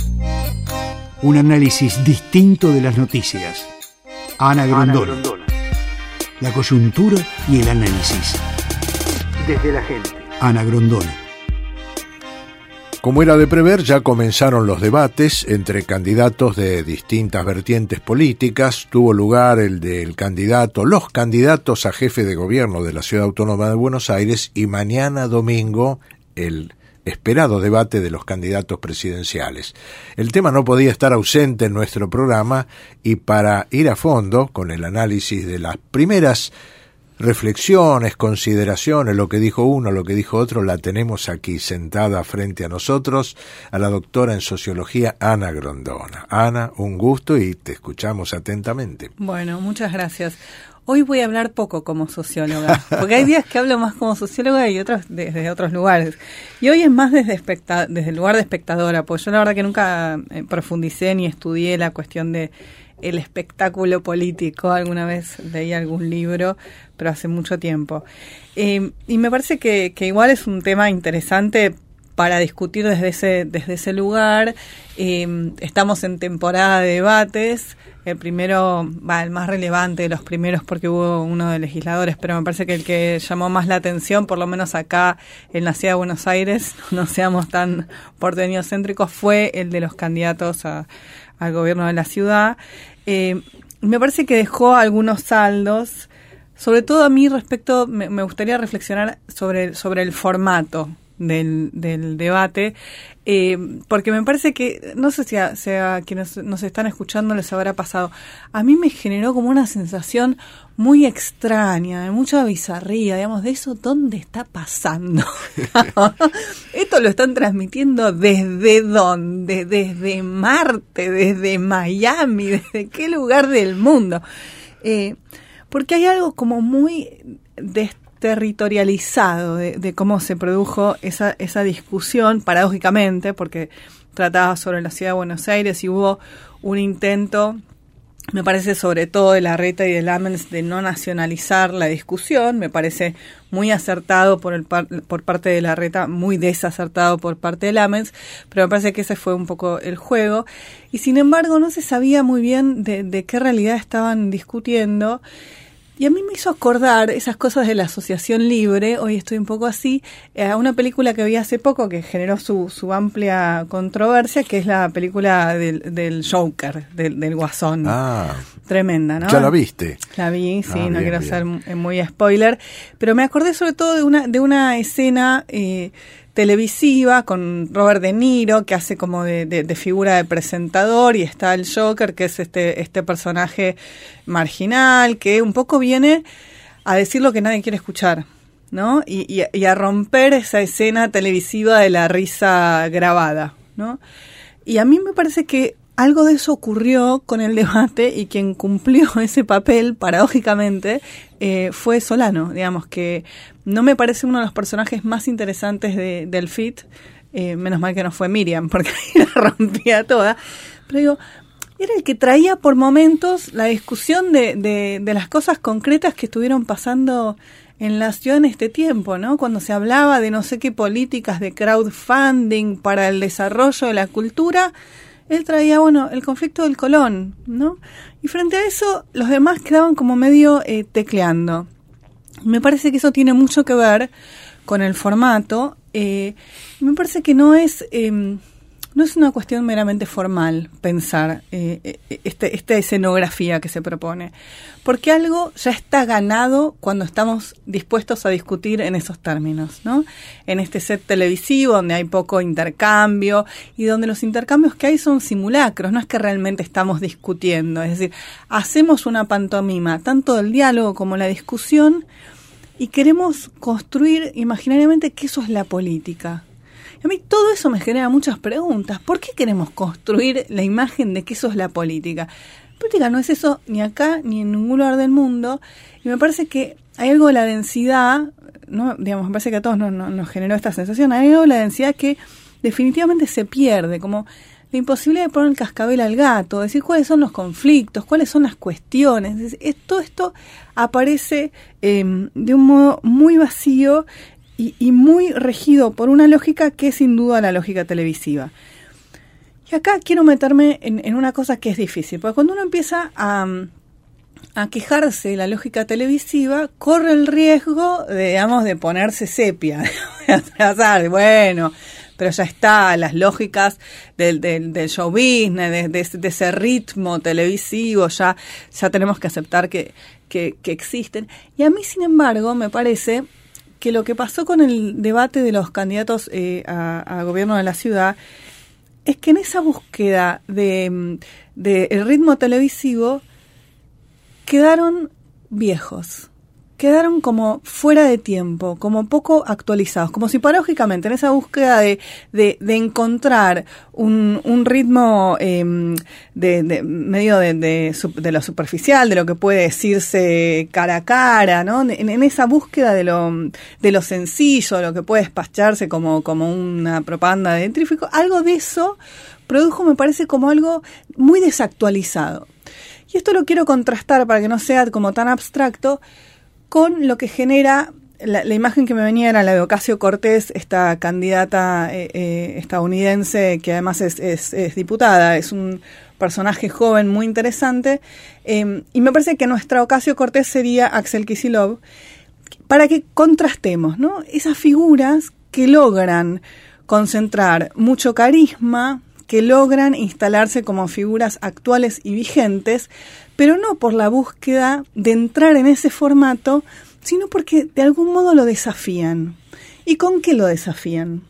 Un análisis distinto de las noticias. Ana Grondona. La coyuntura y el análisis. Desde la gente. Ana Grondona. Como era de prever, ya comenzaron los debates entre candidatos de distintas vertientes políticas. Tuvo lugar el del candidato, los candidatos a jefe de gobierno de la Ciudad Autónoma de Buenos Aires y mañana domingo el esperado debate de los candidatos presidenciales. El tema no podía estar ausente en nuestro programa y para ir a fondo con el análisis de las primeras reflexiones, consideraciones, lo que dijo uno, lo que dijo otro, la tenemos aquí sentada frente a nosotros a la doctora en sociología Ana Grondona. Ana, un gusto y te escuchamos atentamente. Bueno, muchas gracias. Hoy voy a hablar poco como socióloga, porque hay días que hablo más como socióloga y otros desde otros lugares. Y hoy es más desde, especta- desde el lugar de espectadora, porque yo la verdad que nunca eh, profundicé ni estudié la cuestión de el espectáculo político. Alguna vez leí algún libro, pero hace mucho tiempo. Eh, y me parece que, que igual es un tema interesante para discutir desde ese, desde ese lugar. Eh, estamos en temporada de debates. El primero, va, el más relevante de los primeros porque hubo uno de legisladores, pero me parece que el que llamó más la atención, por lo menos acá en la ciudad de Buenos Aires, no seamos tan porteñocéntricos, fue el de los candidatos a, al gobierno de la ciudad. Eh, me parece que dejó algunos saldos, sobre todo a mí respecto, me, me gustaría reflexionar sobre, sobre el formato del, del debate, eh, porque me parece que, no sé si a, si a quienes nos están escuchando les habrá pasado, a mí me generó como una sensación muy extraña, de mucha bizarría, digamos, de eso, ¿dónde está pasando? Esto lo están transmitiendo ¿desde dónde? Desde Marte, desde Miami, ¿desde qué lugar del mundo? Eh, porque hay algo como muy... de territorializado de, de cómo se produjo esa, esa discusión, paradójicamente, porque trataba sobre la ciudad de Buenos Aires y hubo un intento, me parece sobre todo de Larreta y de Lamens, de no nacionalizar la discusión. Me parece muy acertado por el par, por parte de Larreta, muy desacertado por parte de Lamens, pero me parece que ese fue un poco el juego. Y sin embargo no se sabía muy bien de, de qué realidad estaban discutiendo. Y a mí me hizo acordar esas cosas de la asociación libre, hoy estoy un poco así, a una película que vi hace poco que generó su, su amplia controversia, que es la película del, del Joker, del, del Guasón. Ah, tremenda, ¿no? ¿Ya la viste? La vi, sí, ah, no bien, quiero bien. ser muy spoiler, pero me acordé sobre todo de una, de una escena eh, televisiva con Robert De Niro, que hace como de, de, de figura de presentador, y está el Joker, que es este, este personaje marginal, que un poco viene a decir lo que nadie quiere escuchar, ¿no? Y, y, y a romper esa escena televisiva de la risa grabada, ¿no? Y a mí me parece que algo de eso ocurrió con el debate, y quien cumplió ese papel, paradójicamente, eh, fue Solano. Digamos que no me parece uno de los personajes más interesantes de, del F I T, eh, menos mal que no fue Miriam, porque ahí la rompía toda, pero digo, era el que traía por momentos la discusión de, de, de las cosas concretas que estuvieron pasando en la ciudad en este tiempo, ¿no? Cuando se hablaba de no sé qué políticas de crowdfunding para el desarrollo de la cultura, él traía, bueno, el conflicto del Colón, ¿no? Y frente a eso, los demás quedaban como medio eh, tecleando. Me parece que eso tiene mucho que ver con el formato. Eh, me parece que no es eh, no es una cuestión meramente formal pensar eh, este, esta escenografía que se propone, porque algo ya está ganado cuando estamos dispuestos a discutir en esos términos, ¿no? En este set televisivo donde hay poco intercambio y donde los intercambios que hay son simulacros, no es que realmente estamos discutiendo, es decir, hacemos una pantomima, tanto del diálogo como la discusión, y queremos construir imaginariamente que eso es la política. A mí todo eso me genera muchas preguntas. ¿Por qué queremos construir la imagen de que eso es la política? La política no es eso ni acá ni en ningún lugar del mundo. Y me parece que hay algo de la densidad, ¿no? Digamos, me parece que a todos nos, nos, nos generó esta sensación. Hay algo de la densidad que definitivamente se pierde, como la imposibilidad de poner el cascabel al gato, decir cuáles son los conflictos, cuáles son las cuestiones. Es, es, todo esto aparece eh, de un modo muy vacío Y, y muy regido por una lógica que es sin duda la lógica televisiva. Y acá quiero meterme en, en una cosa que es difícil, porque cuando uno empieza a, a quejarse de la lógica televisiva, corre el riesgo de, digamos, de ponerse sepia, de atrasar, bueno, pero ya está, las lógicas del, del, del show business, de, de, de ese ritmo televisivo, ya, ya tenemos que aceptar que, que, que existen. Y a mí, sin embargo, me parece que lo que pasó con el debate de los candidatos eh, a, a gobierno de la ciudad es que en esa búsqueda de, de el ritmo televisivo quedaron viejos, quedaron como fuera de tiempo, como poco actualizados, como si paradójicamente en esa búsqueda de, de, de encontrar un, un ritmo eh, de, de medio de, de, de lo superficial, de lo que puede decirse cara a cara, ¿no? En, en esa búsqueda de lo, de lo sencillo, de lo que puede despacharse como, como una propaganda de dentrífico, algo de eso produjo, me parece, como algo muy desactualizado. Y esto lo quiero contrastar para que no sea como tan abstracto con lo que genera la, la imagen que me venía era la de Ocasio Cortés, esta candidata eh, eh, estadounidense que además es, es, es diputada, es un personaje joven muy interesante, eh, y me parece que nuestra Ocasio Cortés sería Axel Kicillof, para que contrastemos, ¿no? Esas figuras que logran concentrar mucho carisma, que logran instalarse como figuras actuales y vigentes, pero no por la búsqueda de entrar en ese formato, sino porque de algún modo lo desafían. ¿Y con qué lo desafían?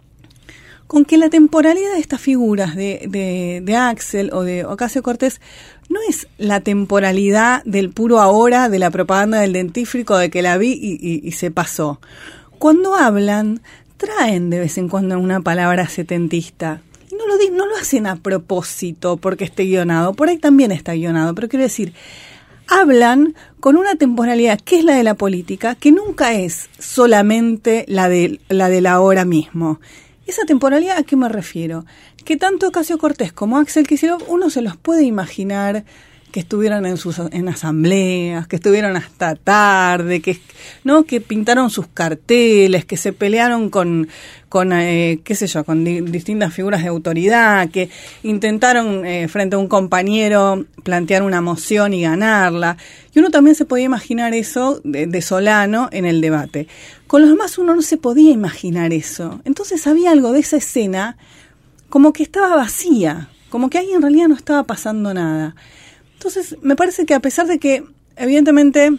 Con que la temporalidad de estas figuras de, de, de Axel o de Ocasio Cortés no es la temporalidad del puro ahora, de la propaganda del dentífrico, de que la vi y, y, y se pasó. Cuando hablan, traen de vez en cuando una palabra setentista. Y no lo, no lo hacen a propósito porque esté guionado, por ahí también está guionado, pero quiero decir, hablan con una temporalidad que es la de la política, que nunca es solamente la de la del ahora mismo. Esa temporalidad, ¿a qué me refiero? Que tanto Ocasio Cortés como Axel Kicillof, uno se los puede imaginar que estuvieron en sus en asambleas, que estuvieron hasta tarde, que no que pintaron sus carteles, que se pelearon con con eh, qué sé yo, con di- distintas figuras de autoridad, que intentaron eh, frente a un compañero plantear una moción y ganarla. Y uno también se podía imaginar eso de, de Solano en el debate. Con los demás uno no se podía imaginar eso. Entonces había algo de esa escena como que estaba vacía, como que ahí en realidad no estaba pasando nada. Entonces, me parece que a pesar de que, evidentemente,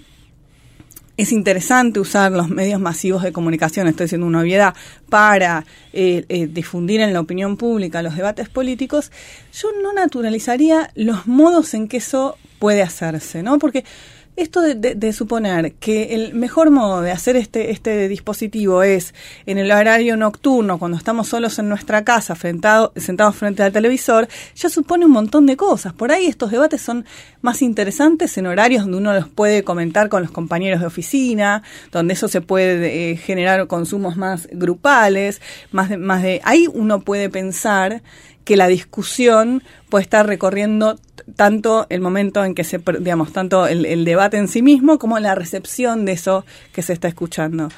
es interesante usar los medios masivos de comunicación, estoy diciendo una obviedad, para eh, eh, difundir en la opinión pública los debates políticos, yo no naturalizaría los modos en que eso puede hacerse, ¿no? Porque esto de, de, de suponer que el mejor modo de hacer este, este dispositivo es en el horario nocturno, cuando estamos solos en nuestra casa, frentado, sentados frente al televisor, ya supone un montón de cosas. Por ahí estos debates son más interesantes en horarios donde uno los puede comentar con los compañeros de oficina, donde eso se puede eh, generar consumos más grupales, más de, más de ahí uno puede pensar que la discusión puede estar recorriendo t- tanto el momento en que se, digamos, tanto el, el debate en sí mismo como la recepción de eso que se está escuchando.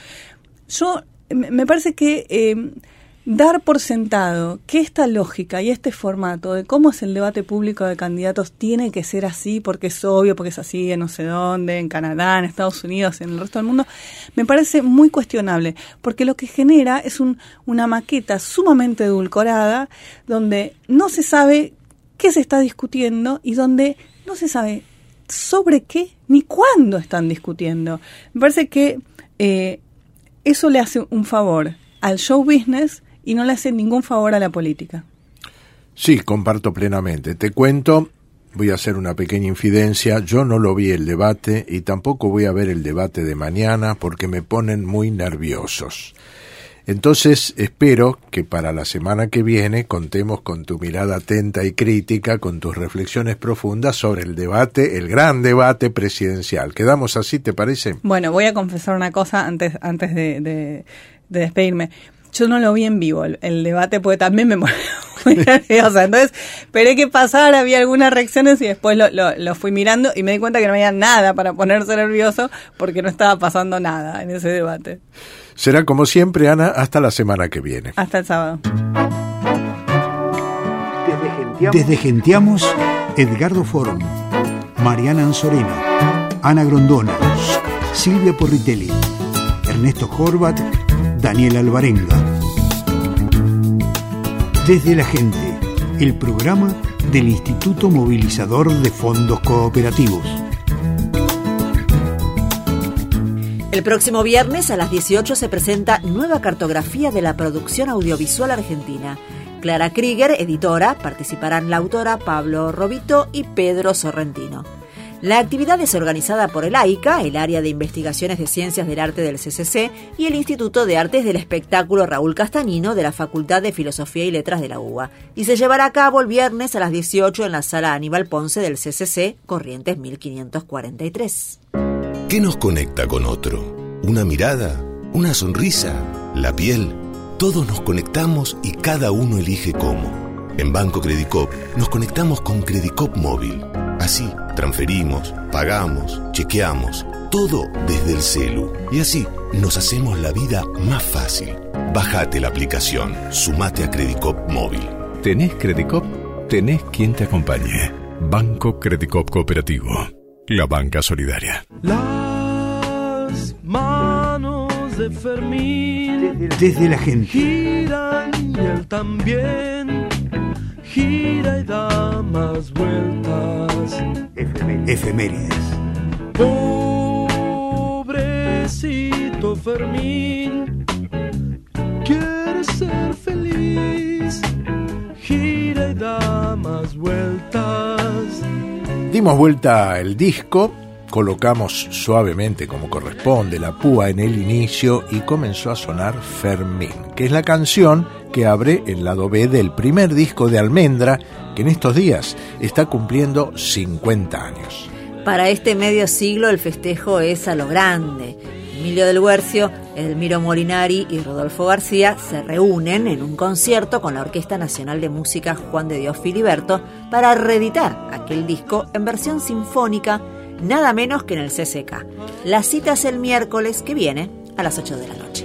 Yo, me parece que eh, dar por sentado que esta lógica y este formato de cómo es el debate público de candidatos tiene que ser así porque es obvio, porque es así en no sé dónde, en Canadá, en Estados Unidos, en el resto del mundo, me parece muy cuestionable, porque lo que genera es un, una maqueta sumamente edulcorada donde no se sabe qué se está discutiendo y donde no se sabe sobre qué ni cuándo están discutiendo. Me parece que eh, eso le hace un favor al show business y no le hace ningún favor a la política. Sí, comparto plenamente. Te cuento, voy a hacer una pequeña infidencia, yo no lo vi el debate y tampoco voy a ver el debate de mañana porque me ponen muy nerviosos. Entonces espero que para la semana que viene contemos con tu mirada atenta y crítica, con tus reflexiones profundas sobre el debate, el gran debate presidencial. ¿Quedamos así, te parece? Bueno, voy a confesar una cosa antes, antes de, de, de despedirme. Yo no lo vi en vivo, el, el debate, porque también me muy nerviosa. Entonces, esperé que pasara, había algunas reacciones y después lo, lo, lo fui mirando y me di cuenta que no había nada para ponerse nervioso porque no estaba pasando nada en ese debate. Será como siempre, Ana, hasta la semana que viene. Hasta el sábado. Desde Gentiamos, Desde Gentiamos Edgardo Forum, Mariana Anzorena, Ana Grondona, Silvia Porritelli, Ernesto Horvat, Daniel Alvarenga. Desde la Gente, el programa del Instituto Movilizador de Fondos Cooperativos. El próximo viernes a las dieciocho se presenta Nueva Cartografía de la Producción Audiovisual Argentina. Clara Krieger, editora, participarán la autora Pablo Robito y Pedro Sorrentino. La actividad es organizada por el AICA, el Área de Investigaciones de Ciencias del Arte del C C C, y el Instituto de Artes del Espectáculo Raúl Castañino de la Facultad de Filosofía y Letras de la U B A, y se llevará a cabo el viernes a las dieciocho en la Sala Aníbal Ponce del C C C, Corrientes mil quinientos cuarenta y tres. ¿Qué nos conecta con otro? ¿Una mirada? ¿Una sonrisa? ¿La piel? Todos nos conectamos y cada uno elige cómo. En Banco Credicop nos conectamos con Credicop Móvil. Así, transferimos, pagamos, chequeamos, todo desde el celu. Y así, nos hacemos la vida más fácil. Bájate la aplicación, sumate a Credicop Móvil. ¿Tenés Credicop? Tenés quien te acompañe. Banco Credicop Cooperativo. La banca solidaria. Las manos de Fermín Desde la Gente. giran y él también gira y da más vueltas. Efemérides. Pobrecito Fermín quiere ser feliz, gira y da más vueltas. Dimos vuelta el disco, colocamos suavemente como corresponde la púa en el inicio y comenzó a sonar Fermín, que es la canción que abre el lado B del primer disco de Almendra, que en estos días está cumpliendo cincuenta años. Para este medio siglo el festejo es a lo grande. Emilio del Guercio, Edelmiro Molinari y Rodolfo García se reúnen en un concierto con la Orquesta Nacional de Música Juan de Dios Filiberto para reeditar aquel disco en versión sinfónica, nada menos que en el C C K. La cita es el miércoles que viene a las ocho de la noche.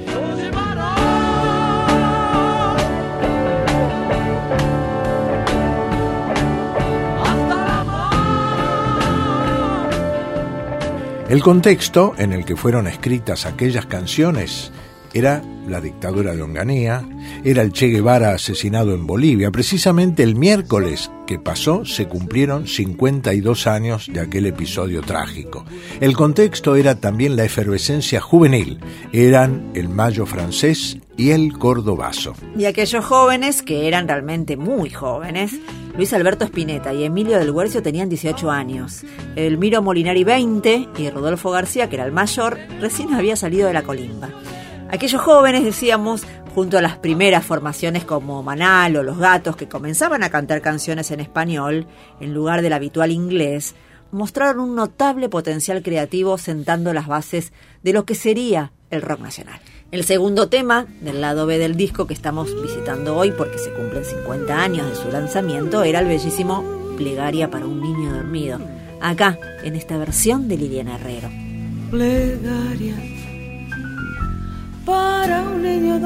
El contexto en el que fueron escritas aquellas canciones era la dictadura de Onganía, era el Che Guevara asesinado en Bolivia. Precisamente el miércoles que pasó se cumplieron cincuenta y dos años de aquel episodio trágico. El contexto era también la efervescencia juvenil, eran el Mayo francés y el Cordobazo. Y aquellos jóvenes, que eran realmente muy jóvenes, Luis Alberto Spinetta y Emilio del Guercio tenían dieciocho años, Edelmiro Molinari veinte y Rodolfo García, que era el mayor, recién había salido de la colimba. Aquellos jóvenes, decíamos, junto a las primeras formaciones como Manal o Los Gatos, que comenzaban a cantar canciones en español en lugar del habitual inglés, mostraron un notable potencial creativo sentando las bases de lo que sería el rock nacional. El segundo tema del lado B del disco que estamos visitando hoy, porque se cumplen cincuenta años de su lanzamiento, era el bellísimo Plegaria para un niño dormido, acá en esta versión de Liliana Herrero. Plegaria para un niño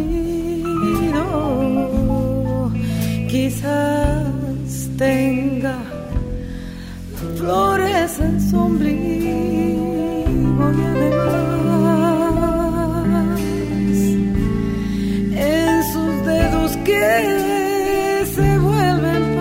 dormido, quizás tenga flores en su ombligo y además en sus dedos que se vuelven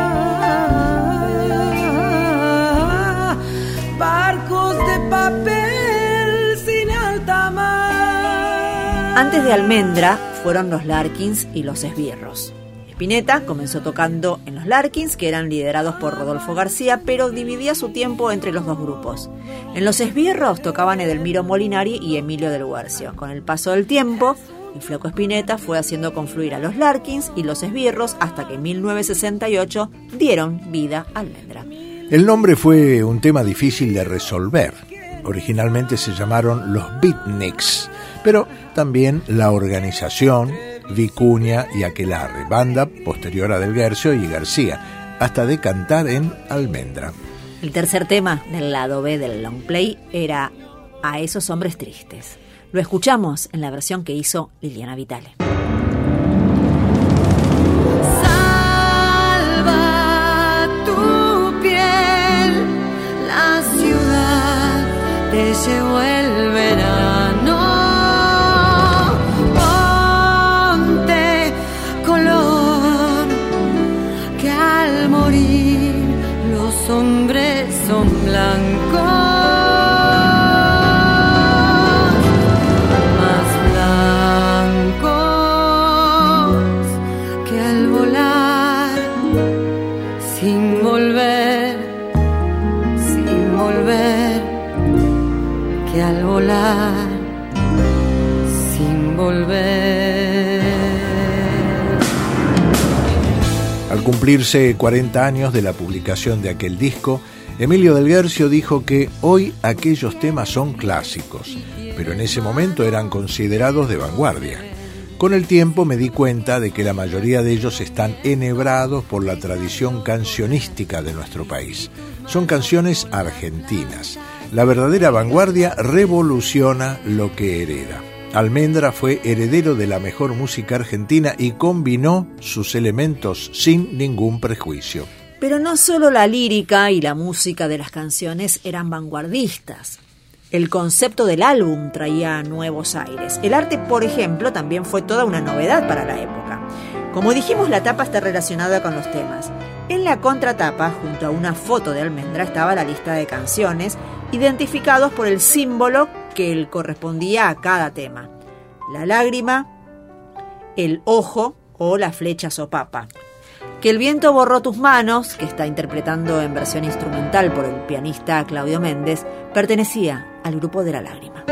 paz, barcos de papel sin alta mar. Antes de Almendra fueron los Larkins y los Esbirros. Spinetta comenzó tocando en los Larkins, que eran liderados por Rodolfo García, pero dividía su tiempo entre los dos grupos. En los Esbirros tocaban Edelmiro Molinari y Emilio del Guercio. Con el paso del tiempo, el flaco Spinetta fue haciendo confluir a los Larkins y los Esbirros hasta que en mil novecientos sesenta y ocho dieron vida a Almendra. El nombre fue un tema difícil de resolver. Originalmente se llamaron los Beatniks, pero también la organización, Vicuña y Aquelarre, banda posterior a Del Guercio y García, hasta de cantar en Almendra. El tercer tema del lado B del long play era A esos hombres tristes. Lo escuchamos en la versión que hizo Liliana Vitale. Salva tu piel, la ciudad te llevó el verano. Ponte color, que al morir los hombres son blancos, más blancos que al volar, sin volver, sin volver, que al volar, sin volver. Al cumplirse cuarenta años de la publicación de aquel disco, Emilio del Guercio dijo que hoy aquellos temas son clásicos, pero en ese momento eran considerados de vanguardia. Con el tiempo me di cuenta de que la mayoría de ellos están enhebrados por la tradición cancionística de nuestro país. Son canciones argentinas. La verdadera vanguardia revoluciona lo que hereda. Almendra fue heredero de la mejor música argentina y combinó sus elementos sin ningún prejuicio. Pero no solo la lírica y la música de las canciones eran vanguardistas. El concepto del álbum traía nuevos aires. El arte, por ejemplo, también fue toda una novedad para la época. Como dijimos, la tapa está relacionada con los temas. En la contratapa, junto a una foto de Almendra, estaba la lista de canciones, identificados por el símbolo que le correspondía a cada tema. La lágrima, el ojo o la flecha sopapa. Que el viento borró tus manos, que está interpretando en versión instrumental por el pianista Claudio Méndez, pertenecía al grupo de La Lágrima.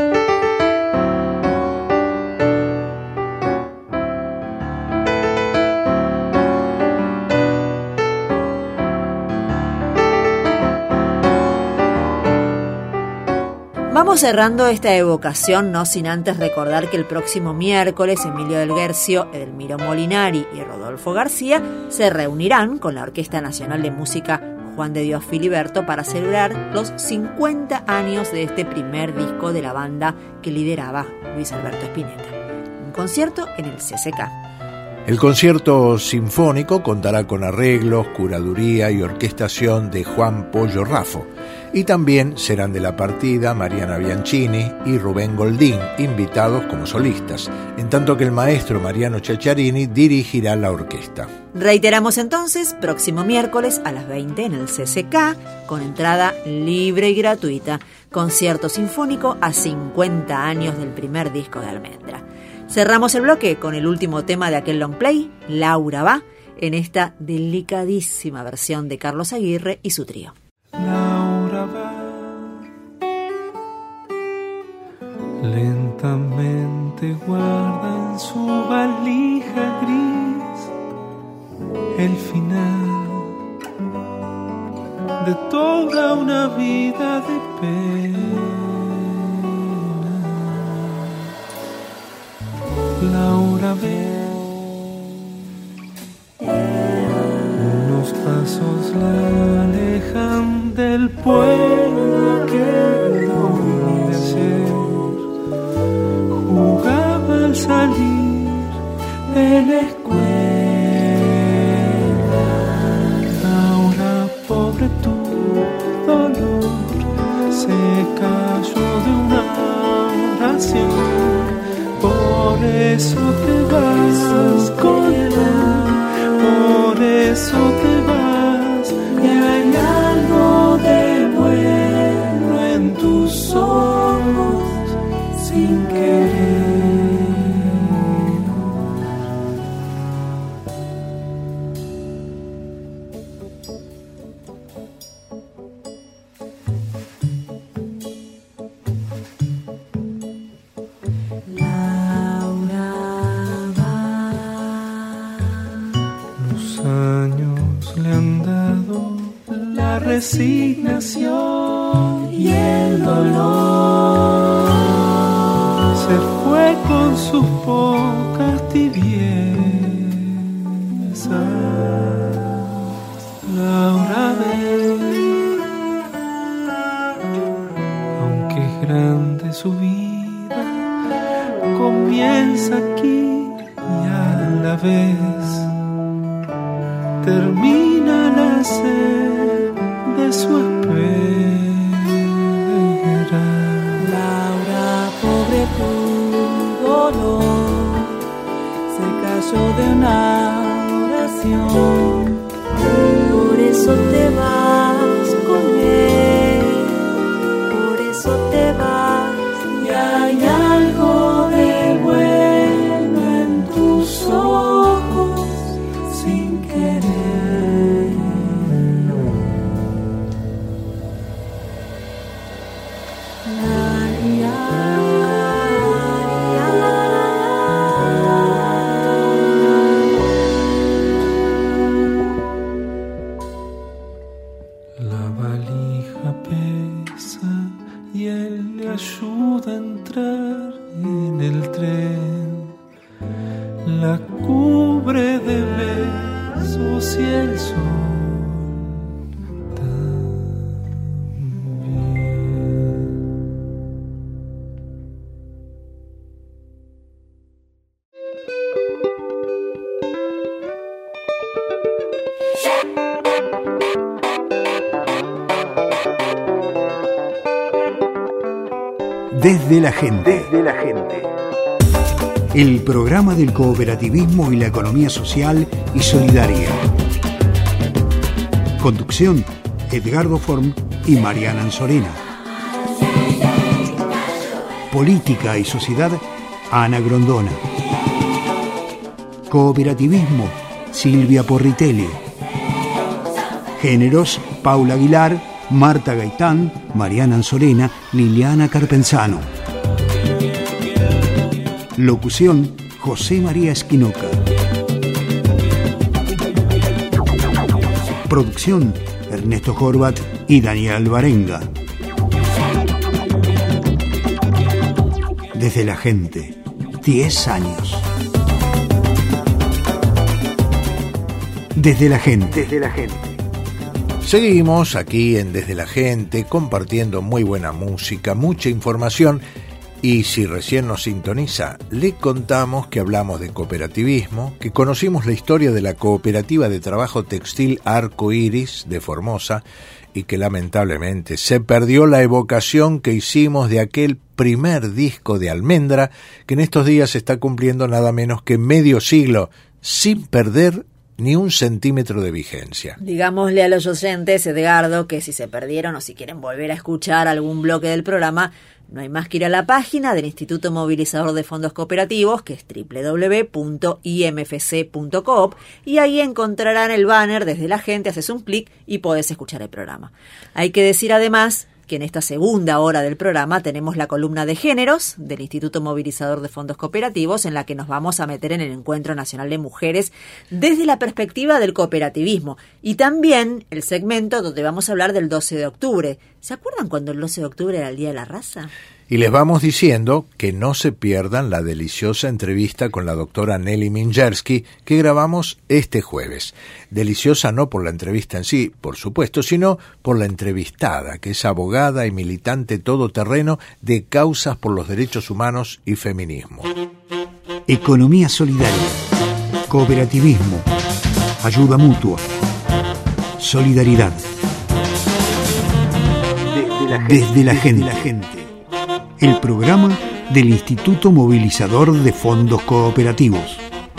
Vamos cerrando esta evocación, no sin antes recordar que el próximo miércoles Emilio del Guercio, Edelmiro Molinari y Rodolfo García se reunirán con la Orquesta Nacional de Música Juan de Dios Filiberto para celebrar los cincuenta años de este primer disco de la banda que lideraba Luis Alberto Spinetta. Un concierto en el C C K. El concierto sinfónico contará con arreglos, curaduría y orquestación de Juan Pollo Raffo, y también serán de la partida Mariana Bianchini y Rubén Goldín, invitados como solistas, en tanto que el maestro Mariano Ceccarini dirigirá la orquesta. Reiteramos entonces, próximo miércoles a las veinte en el C C K, con entrada libre y gratuita, concierto sinfónico a cincuenta años del primer disco de Almendra. Cerramos el bloque con el último tema de aquel long play, Laura va, en esta delicadísima versión de Carlos Aguirre y su trío. Laura va, lentamente guarda en su valija gris el final de toda una vida de pena. Laura ve, unos pasos la alejan del pueblo que donde ayer jugaba al salir de la escuela. Laura, pobre tu dolor, se cayó de una oración. Por eso te vas con él, por eso te vas, y hay algo de bueno en tus ojos sin querer. Resignación y el dolor se fue con sus pocas tibiezas. Laura ve, aunque es grande su vida, comienza aquí y a la vez termina la sed de su espera. Laura, pobre tu dolor, se cayó de una oración. Por eso te vas con él, por eso te vas, y hay algo de bueno en tus ojos sin querer. Ayuda a entrar en el tren, la cubre de besos y el sol Desde la gente. Desde la gente. El programa del cooperativismo y la economía social y solidaria. Conducción, Edgardo Form y Mariana Anzorena. Política y sociedad, Ana Grondona. Cooperativismo, Silvia Porritelli. Géneros, Paula Aguilar, Marta Gaitán, Mariana Anzorena, Liliana Carpenzano. Locución, José María Esquinoca. Producción, Ernesto Horvat y Daniel Alvarenga. desde la gente. Diez años. Desde la gente. Desde la gente. Seguimos aquí en Desde la Gente, compartiendo muy buena música, mucha información. Y si recién nos sintoniza, le contamos que hablamos de cooperativismo, que conocimos la historia de la cooperativa de trabajo textil Arco Iris de Formosa y que lamentablemente se perdió la evocación que hicimos de aquel primer disco de Almendra, que en estos días está cumpliendo nada menos que medio siglo, sin perder ni un centímetro de vigencia. Digámosle a los oyentes, Edgardo, que si se perdieron o si quieren volver a escuchar algún bloque del programa, no hay más que ir a la página del Instituto Movilizador de Fondos Cooperativos, que es doble u doble u doble u punto i m f c punto coop, y ahí encontrarán el banner Desde la Gente, haces un clic y podés escuchar el programa. Hay que decir además que en esta segunda hora del programa tenemos la columna de géneros del Instituto Movilizador de Fondos Cooperativos, en la que nos vamos a meter en el Encuentro Nacional de Mujeres desde la perspectiva del cooperativismo, y también el segmento donde vamos a hablar del doce de octubre. ¿Se acuerdan cuando el doce de octubre era el Día de la Raza? Y les vamos diciendo que no se pierdan la deliciosa entrevista con la doctora Nelly Mingersky que grabamos este jueves. Deliciosa no por la entrevista en sí, por supuesto, sino por la entrevistada, que es abogada y militante todoterreno de causas por los derechos humanos y feminismo. Economía solidaria, cooperativismo, ayuda mutua, solidaridad. Desde la gente. Desde la gente. Desde la gente. El programa del Instituto Movilizador de Fondos Cooperativos.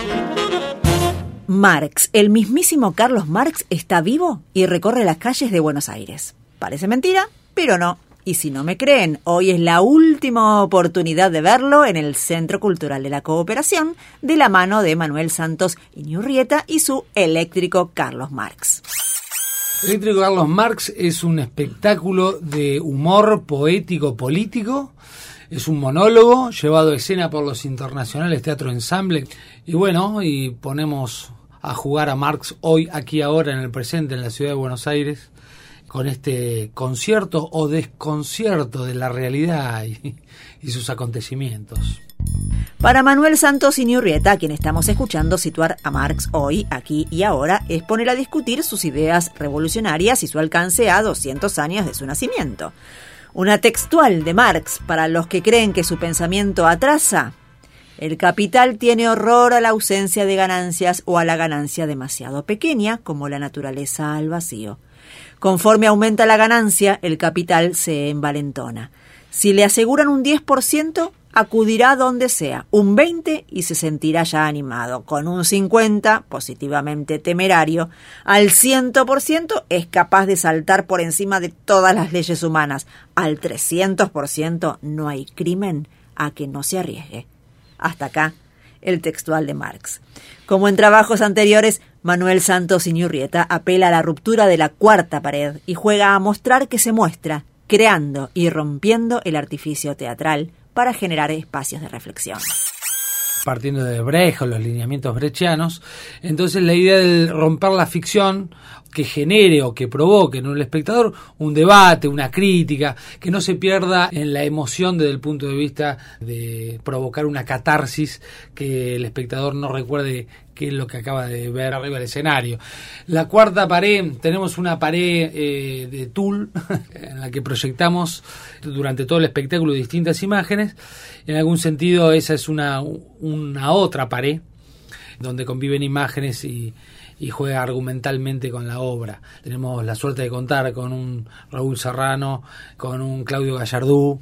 Marx, el mismísimo Carlos Marx, está vivo y recorre las calles de Buenos Aires. Parece mentira, pero no. Y si no me creen, hoy es la última oportunidad de verlo en el Centro Cultural de la Cooperación, de la mano de Manuel Santos Iñurrieta y su eléctrico Carlos Marx. Eléctrico Carlos Marx es un espectáculo de humor poético político. Es un monólogo llevado a escena por los internacionales Teatro Ensamble. Y bueno, y ponemos a jugar a Marx hoy, aquí, ahora, en el presente, en la ciudad de Buenos Aires, con este concierto o desconcierto de la realidad y, y sus acontecimientos. Para Manuel Santos Iñurrieta, a quien estamos escuchando, situar a Marx hoy, aquí y ahora es poner a discutir sus ideas revolucionarias y su alcance a doscientos años de su nacimiento. Una textual de Marx para los que creen que su pensamiento atrasa: el capital tiene horror a la ausencia de ganancias o a la ganancia demasiado pequeña, como la naturaleza al vacío. Conforme aumenta la ganancia, el capital se envalentona. Si le aseguran un diez por ciento, acudirá donde sea, un veinte por ciento y se sentirá ya animado. Con un cincuenta por ciento, positivamente temerario, al cien por ciento es capaz de saltar por encima de todas las leyes humanas. Al trescientos por ciento no hay crimen a que no se arriesgue. Hasta acá el textual de Marx. Como en trabajos anteriores, Manuel Santos Iñurrieta apela a la ruptura de la cuarta pared y juega a mostrar que se muestra, creando y rompiendo el artificio teatral para generar espacios de reflexión. Partiendo de Brecht o los lineamientos brechianos, entonces la idea de romper la ficción, que genere o que provoque en el espectador un debate, una crítica, que no se pierda en la emoción desde el punto de vista de provocar una catarsis, que el espectador no recuerde qué es lo que acaba de ver arriba del escenario. La cuarta pared, tenemos una pared eh, de tul en la que proyectamos durante todo el espectáculo distintas imágenes. En algún sentido esa es una, una otra pared donde conviven imágenes y y juega argumentalmente con la obra. Tenemos la suerte de contar con un Raúl Serrano, con un Claudio Gallardú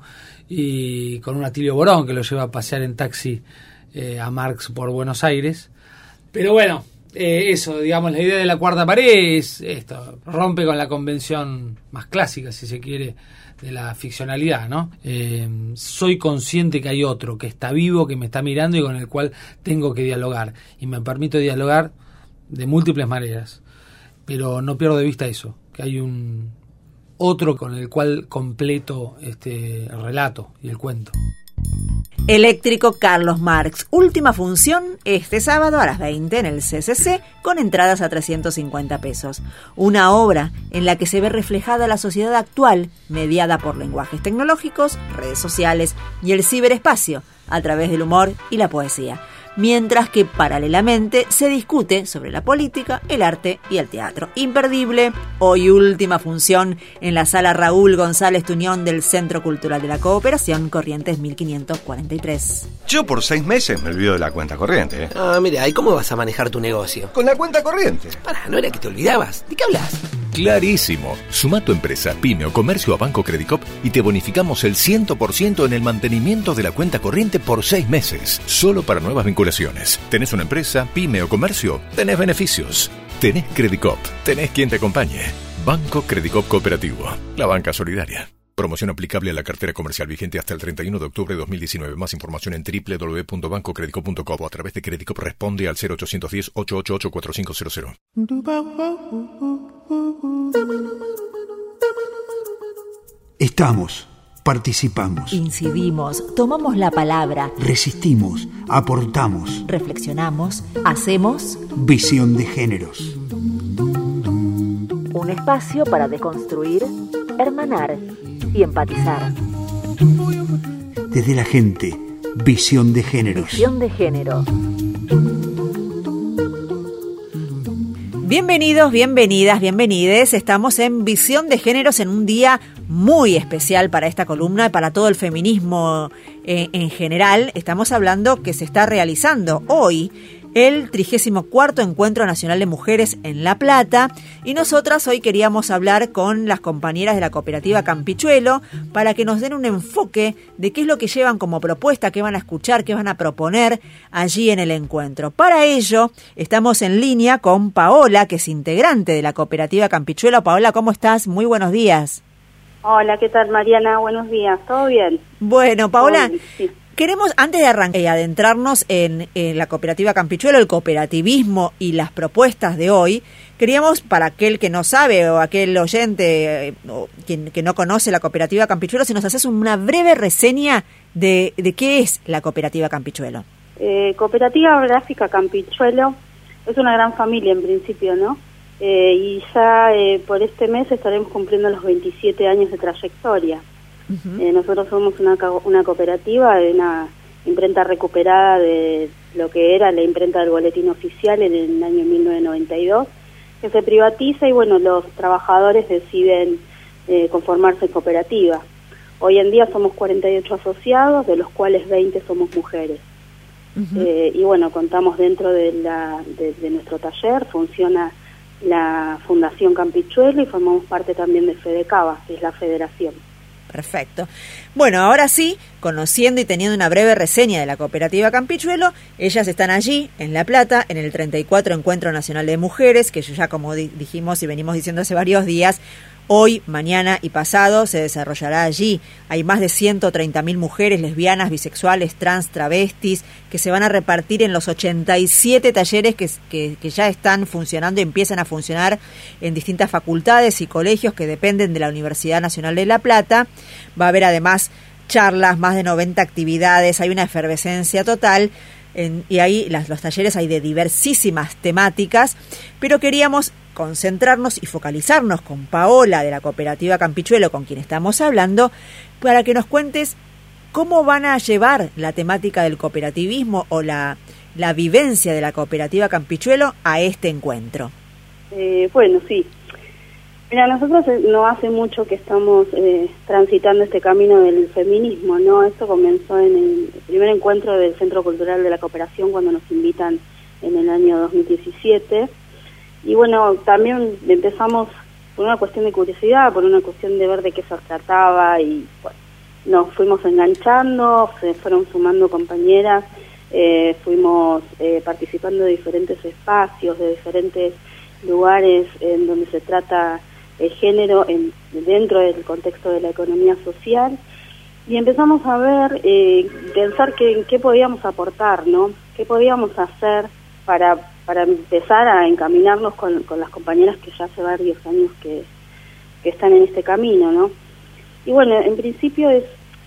y con un Atilio Borón, que lo lleva a pasear en taxi eh, a Marx por Buenos Aires. Pero bueno, eh, eso, digamos, la idea de la cuarta pared es esto, rompe con la convención más clásica, si se quiere, de la ficcionalidad, ¿no? Eh, soy consciente que hay otro, que está vivo, que me está mirando y con el cual tengo que dialogar. Y me permito dialogar de múltiples maneras, pero no pierdo de vista eso, que hay un otro con el cual completo este el relato y el cuento. Eléctrico Carlos Marx. Última función este sábado a las veinte en el C C C con entradas a trescientos cincuenta pesos. Una obra en la que se ve reflejada la sociedad actual mediada por lenguajes tecnológicos, redes sociales y el ciberespacio a través del humor y la poesía. Mientras que paralelamente se discute sobre la política, el arte y el teatro. Imperdible, hoy última función en la sala Raúl González Tuñón del Centro Cultural de la Cooperación, Corrientes mil quinientos cuarenta y tres. Yo por seis meses me olvido de la cuenta corriente. ¿eh? Ah, mira, ¿y cómo vas a manejar tu negocio? Con la cuenta corriente. Pará, ¿no era que te olvidabas? ¿De qué hablas? Clarísimo. Suma tu empresa, pyme o comercio a Banco Credicop y te bonificamos el cien por ciento en el mantenimiento de la cuenta corriente por seis meses. Solo para nuevas vinculaciones. ¿Tenés una empresa, pyme o comercio? Tenés beneficios. Tenés Credicop. Tenés quien te acompañe. Banco Credicop Cooperativo. La banca solidaria. Promoción aplicable a la cartera comercial vigente hasta el treinta y uno de octubre de dos mil diecinueve. Más información en doble u doble u doble u punto banco credicop punto com o a través de Credicop. Responde al cero ochocientos diez, ochocientos ochenta y ocho, cuarenta y cinco cero cero. Estamos, participamos, incidimos, tomamos la palabra, resistimos, aportamos, reflexionamos, hacemos Visión de Géneros. Un espacio para deconstruir, hermanar y empatizar. Desde la gente, Visión de Géneros. Visión de Género. Bienvenidos, bienvenidas, bienvenides. Estamos en Visión de Géneros en un día muy especial para esta columna y para todo el feminismo eh, en general. Estamos hablando que se está realizando hoy el trigésimo cuarto Encuentro Nacional de Mujeres en La Plata, y nosotras hoy queríamos hablar con las compañeras de la cooperativa Campichuelo para que nos den un enfoque de qué es lo que llevan como propuesta, qué van a escuchar, qué van a proponer allí en el encuentro. Para ello estamos en línea con Paola, que es integrante de la cooperativa Campichuelo. Paola, ¿cómo estás? Muy buenos días. Hola, ¿qué tal, Mariana? Buenos días, ¿todo bien? Bueno, Paola, Bien, sí. Queremos, antes de arrancar y adentrarnos en, en la cooperativa Campichuelo, el cooperativismo y las propuestas de hoy, queríamos, para aquel que no sabe o aquel oyente eh, o quien que no conoce la cooperativa Campichuelo, si nos haces una breve reseña de, de qué es la cooperativa Campichuelo. Eh, Cooperativa Gráfica Campichuelo es una gran familia en principio, ¿no? Eh, y ya eh, por este mes estaremos cumpliendo los veintisiete años de trayectoria. Uh-huh. Eh, nosotros somos una, una cooperativa de una imprenta recuperada de lo que era la imprenta del Boletín Oficial en el año mil novecientos noventa y dos, que se privatiza y bueno, los trabajadores deciden eh, conformarse en cooperativa. Hoy en día somos cuarenta y ocho asociados, de los cuales veinte somos mujeres. Uh-huh. eh, y bueno, contamos dentro de, la, de, de nuestro taller, funciona la Fundación Campichuelo y formamos parte también de FEDECABA, que es la federación. Perfecto. Bueno, ahora sí, conociendo y teniendo una breve reseña de la cooperativa Campichuelo, ellas están allí, en La Plata, en el treinta y cuatro Encuentro Nacional de Mujeres, que ya como di- dijimos y venimos diciendo hace varios días, hoy, mañana y pasado se desarrollará allí. Hay más de ciento treinta mil mujeres lesbianas, bisexuales, trans, travestis, que se van a repartir en los ochenta y siete talleres que, que, que ya están funcionando y empiezan a funcionar en distintas facultades y colegios que dependen de la Universidad Nacional de La Plata. Va a haber además charlas, más de noventa actividades, hay una efervescencia total. En, y ahí las, los talleres hay de diversísimas temáticas, pero queríamos concentrarnos y focalizarnos con Paola de la cooperativa Campichuelo, con quien estamos hablando, para que nos cuentes cómo van a llevar la temática del cooperativismo o la, la vivencia de la cooperativa Campichuelo a este encuentro. Eh, bueno, sí. Mira, nosotros no hace mucho que estamos eh, transitando este camino del feminismo, ¿no? Esto comenzó en el primer encuentro del Centro Cultural de la Cooperación cuando nos invitan en el año dos mil diecisiete. Y bueno, también empezamos por una cuestión de curiosidad, por una cuestión de ver de qué se trataba y bueno, nos fuimos enganchando, se fueron sumando compañeras, eh, fuimos eh, participando de diferentes espacios, de diferentes lugares en donde se trata el género en, dentro del contexto de la economía social, y empezamos a ver, eh, pensar que, qué podíamos aportar, ¿no? ¿Qué podíamos hacer para, para empezar a encaminarnos con, con las compañeras que ya hace varios años que, que están en este camino, ¿no? Y bueno, en principio es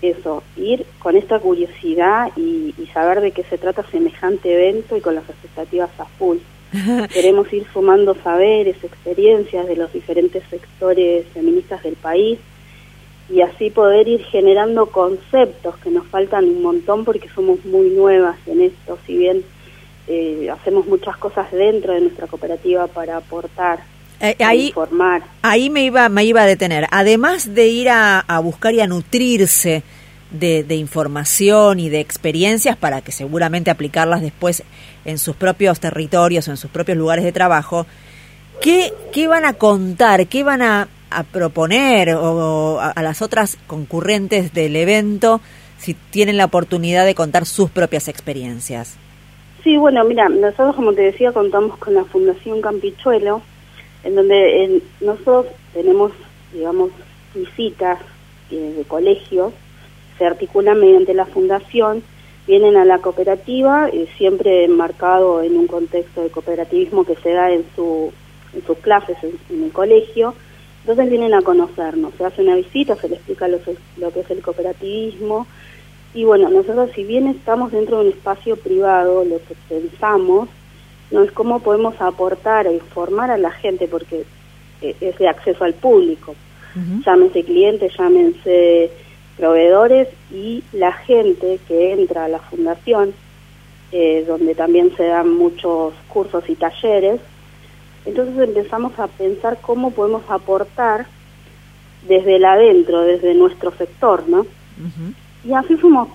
eso, ir con esta curiosidad y, y saber de qué se trata semejante evento y con las expectativas a full. Queremos ir sumando saberes, experiencias de los diferentes sectores feministas del país y así poder ir generando conceptos que nos faltan un montón porque somos muy nuevas en esto, si bien eh, hacemos muchas cosas dentro de nuestra cooperativa para aportar. Eh, ahí, informar. ahí me iba me iba a detener. Además de ir a, a buscar y a nutrirse de, de información y de experiencias para que seguramente aplicarlas después en sus propios territorios o en sus propios lugares de trabajo, ¿qué, qué van a contar? ¿Qué van a, a proponer o, a, a las otras concurrentes del evento si tienen la oportunidad de contar sus propias experiencias? Sí, bueno, mira, nosotros, como te decía, contamos con la Fundación Campichuelo, en donde en, nosotros tenemos, digamos, visitas eh, de colegios, se articulan mediante la fundación, vienen a la cooperativa, eh, siempre enmarcado en un contexto de cooperativismo que se da en, su, en sus clases en, en el colegio, entonces vienen a conocernos, se hace una visita, se les explica lo, lo que es el cooperativismo, y bueno, nosotros si bien estamos dentro de un espacio privado, lo que pensamos no es cómo podemos aportar e informar a la gente, porque eh, es de acceso al público. Uh-huh. Llámense clientes, llámense proveedores y la gente que entra a la fundación, eh, donde también se dan muchos cursos y talleres. Entonces empezamos a pensar cómo podemos aportar desde el adentro, desde nuestro sector, ¿no? Uh-huh. Y así fuimos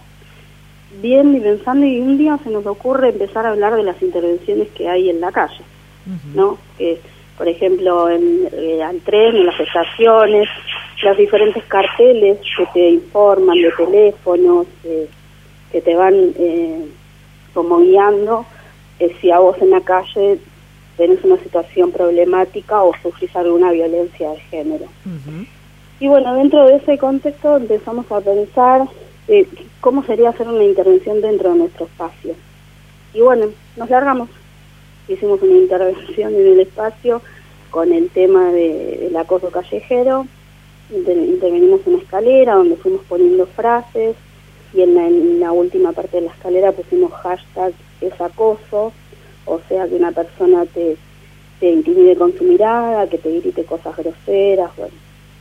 bien y pensando, y un día se nos ocurre empezar a hablar de las intervenciones que hay en la calle, uh-huh. ¿no? Que, por ejemplo, en, eh, al tren, en las estaciones, los diferentes carteles que te informan de teléfonos, eh, que te van eh, como guiando, eh, si a vos en la calle tenés una situación problemática o sufrís alguna violencia de género. Uh-huh. Y bueno, dentro de ese contexto empezamos a pensar Eh, cómo sería hacer una intervención dentro de nuestro espacio. Y bueno, nos largamos. Hicimos una intervención en el espacio con el tema de, del acoso callejero. Inter, intervenimos en una escalera donde fuimos poniendo frases y en la, en la última parte de la escalera pusimos hashtag es acoso, o sea que una persona te, te intimide con su mirada, que te grite cosas groseras, bueno.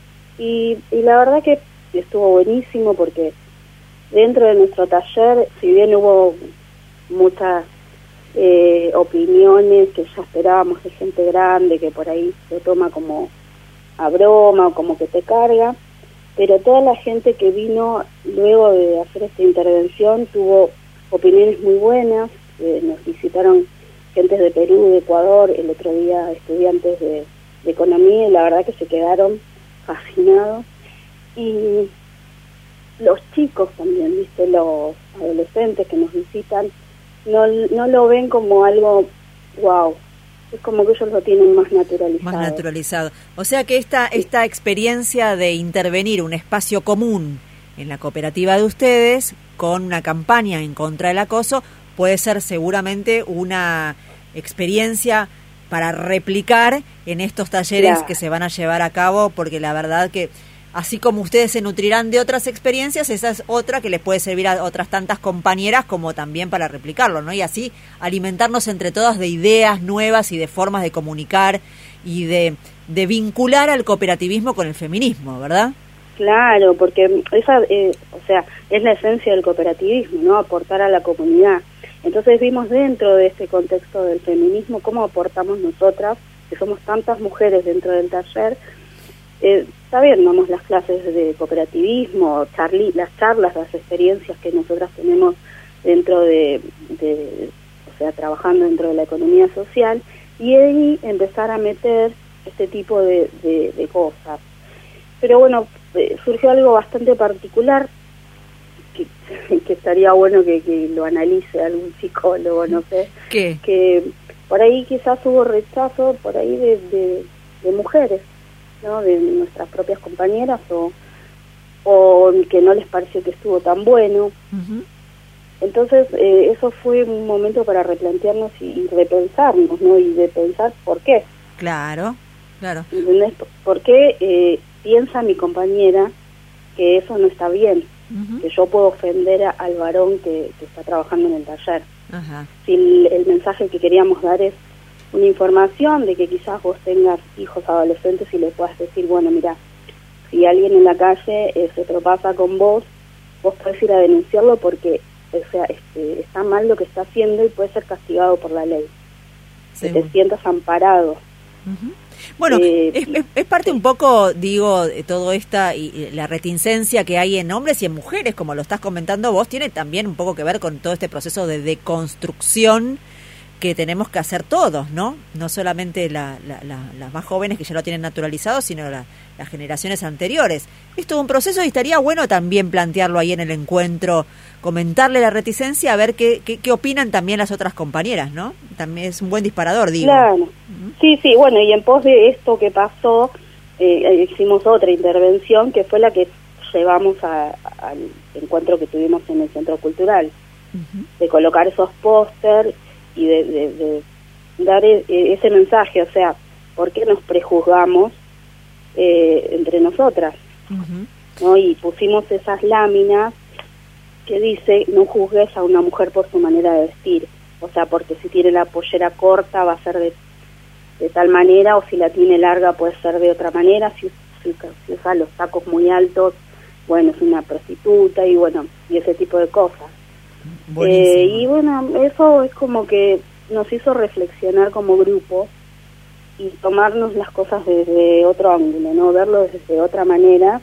Y, y la verdad que estuvo buenísimo porque dentro de nuestro taller, si bien hubo muchas eh, opiniones que ya esperábamos de gente grande, que por ahí se toma como a broma o como que te carga, pero toda la gente que vino luego de hacer esta intervención tuvo opiniones muy buenas, eh, nos visitaron gentes de Perú, de Ecuador, el otro día estudiantes de, de economía, y la verdad que se quedaron fascinados. Y los chicos también, viste, los adolescentes que nos visitan, no, no lo ven como algo wow, es como que ellos lo tienen más naturalizado. Más naturalizado. O sea que esta, sí. esta experiencia de intervenir un espacio común en la cooperativa de ustedes con una campaña en contra del acoso puede ser seguramente una experiencia para replicar en estos talleres claro. que se van a llevar a cabo, porque la verdad que así como ustedes se nutrirán de otras experiencias, esa es otra que les puede servir a otras tantas compañeras como también para replicarlo, ¿no? Y así alimentarnos entre todas de ideas nuevas y de formas de comunicar y de, de vincular al cooperativismo con el feminismo, ¿verdad? Claro, porque esa, eh, o sea, es la esencia del cooperativismo, ¿no? Aportar a la comunidad. Entonces vimos dentro de este contexto del feminismo cómo aportamos nosotras, que somos tantas mujeres dentro del taller. Eh, está bien, damos las clases de cooperativismo, charli, las charlas, las experiencias que nosotras tenemos dentro de, de, o sea, trabajando dentro de la economía social, y ahí empezar a meter este tipo de, de, de cosas. Pero bueno, eh, surgió algo bastante particular, que, que estaría bueno que, que lo analice algún psicólogo, no sé. ¿Qué? Que por ahí quizás hubo rechazo, por ahí de, de, de mujeres, ¿no? De nuestras propias compañeras, o, o que no les pareció que estuvo tan bueno. Uh-huh. Entonces eh, eso fue un momento para replantearnos y, y repensarnos, ¿no? Y de pensar por qué. Claro, claro. ¿Entendés? ¿Por qué eh, piensa mi compañera que eso no está bien? uh-huh. que yo puedo ofender a, al varón que, que está trabajando en el taller. Ajá. Si el, el mensaje que queríamos dar es una información de que quizás vos tengas hijos adolescentes y le puedas decir, bueno, mira, si alguien en la calle eh, se tropasa con vos, vos podés ir a denunciarlo porque o sea, este, está mal lo que está haciendo y puede ser castigado por la ley. Sí. Que te sientas amparado. Uh-huh. Bueno, eh, es, es, es parte un poco, digo, de todo esta y, y la reticencia que hay en hombres y en mujeres, como lo estás comentando vos, tiene también un poco que ver con todo este proceso de deconstrucción que tenemos que hacer todos, ¿no? No solamente la, la, la, las más jóvenes que ya lo tienen naturalizado, sino la, las generaciones anteriores. Es todo un proceso y estaría bueno también plantearlo ahí en el encuentro, comentarle la reticencia, a ver qué, qué, qué opinan también las otras compañeras, ¿no? También es un buen disparador, digo. Claro. Uh-huh. Sí, sí, bueno, y en pos de esto que pasó, eh, hicimos otra intervención que fue la que llevamos a, a, al encuentro que tuvimos en el Centro Cultural, uh-huh. de colocar esos póster y de, de, de dar e, ese mensaje, o sea, ¿por qué nos prejuzgamos eh, entre nosotras? Uh-huh. ¿No? Y pusimos esas láminas que dice, no juzgues a una mujer por su manera de vestir, o sea, porque si tiene la pollera corta va a ser de, de tal manera, o si la tiene larga puede ser de otra manera, si, si, si usa los tacos muy altos, bueno, es una prostituta, y bueno, y ese tipo de cosas. Eh, y bueno, eso es como que nos hizo reflexionar como grupo y tomarnos las cosas desde otro ángulo, ¿no? Verlo desde otra manera,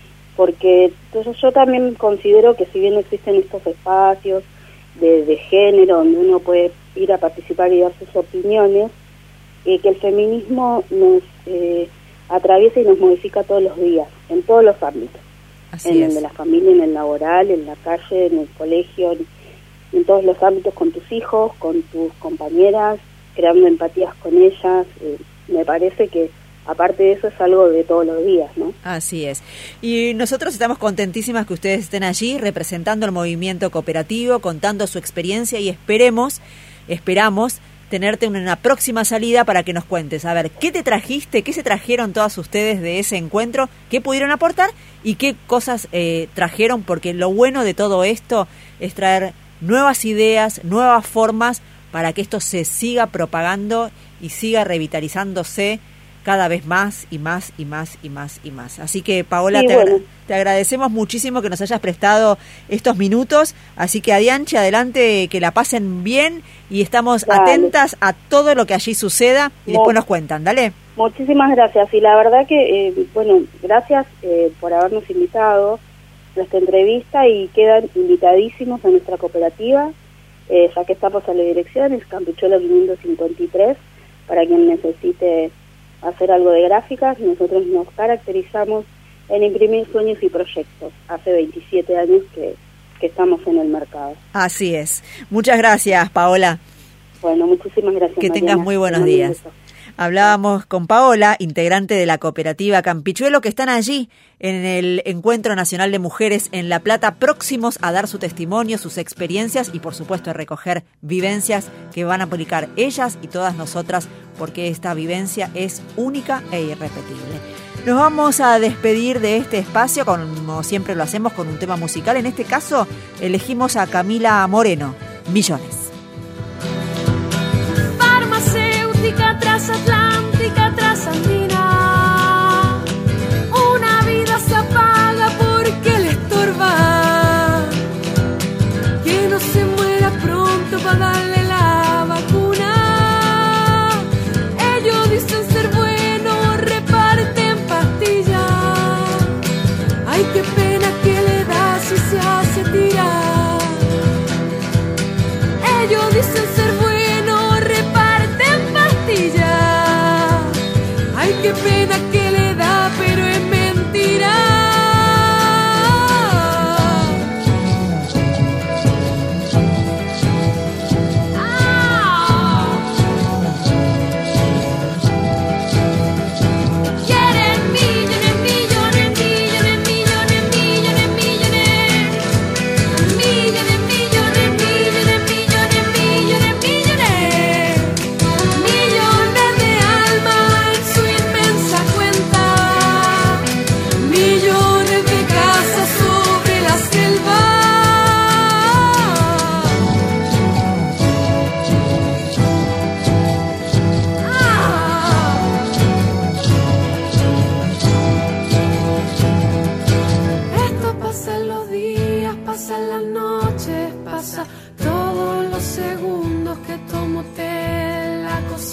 porque entonces yo también considero que si bien existen estos espacios de, de género donde uno puede ir a participar y dar sus opiniones, eh, que el feminismo nos eh, atraviesa y nos modifica todos los días, en todos los ámbitos. Así en es. El de la familia, en el laboral, en la calle, en el colegio, en, en todos los ámbitos, con tus hijos, con tus compañeras, creando empatías con ellas. Eh, me parece que aparte de eso es algo de todos los días, ¿no? Así es. Y nosotros estamos contentísimas que ustedes estén allí representando el movimiento cooperativo, contando su experiencia y esperemos, esperamos tenerte en una próxima salida para que nos cuentes, a ver, ¿qué te trajiste, qué se trajeron todas ustedes de ese encuentro, qué pudieron aportar y qué cosas eh, trajeron? Porque lo bueno de todo esto es traer nuevas ideas, nuevas formas para que esto se siga propagando y siga revitalizándose cada vez más y más y más y más y más. Así que, Paola, sí, te, bueno. agra- te agradecemos muchísimo que nos hayas prestado estos minutos. Así que, adiante, adelante, que la pasen bien y estamos Dale. atentas a todo lo que allí suceda y Mu- después nos cuentan. Dale. Muchísimas gracias. Y la verdad que, eh, bueno, gracias eh, por habernos invitado a esta entrevista y quedan invitadísimos a nuestra cooperativa, eh, ya que estamos a la dirección, es Campichuelo quinientos cincuenta y tres, para quien necesite hacer algo de gráficas. Nosotros nos caracterizamos en imprimir sueños y proyectos. Hace veintisiete años que, que estamos en el mercado. Así es. Muchas gracias, Paola. Bueno, muchísimas gracias, Que Mariana. tengas muy buenos días. Hablábamos con Paola, integrante de la cooperativa Campichuelo, que están allí en el Encuentro Nacional de Mujeres en La Plata, próximos a dar su testimonio, sus experiencias y, por supuesto, a recoger vivencias que van a aplicar ellas y todas nosotras, porque esta vivencia es única e irrepetible. Nos vamos a despedir de este espacio, como siempre lo hacemos, con un tema musical. En este caso, elegimos a Camila Moreno, Millones. Farmacéutica transatlántica, trasandina, una vida se apaga porque le estorba, que no se muera pronto para darle la vacuna. Ellos dicen ser buenos, reparten pastillas, ay qué pena que le da si se hace tirar. Ellos dicen ser buenos, ay qué pena que le da, pero es mentira. Ah. Quieren millones, millones, millones, millones, millones, millones, millones, millones, millones, millones, millones, millones. Millones de almas en su inmensa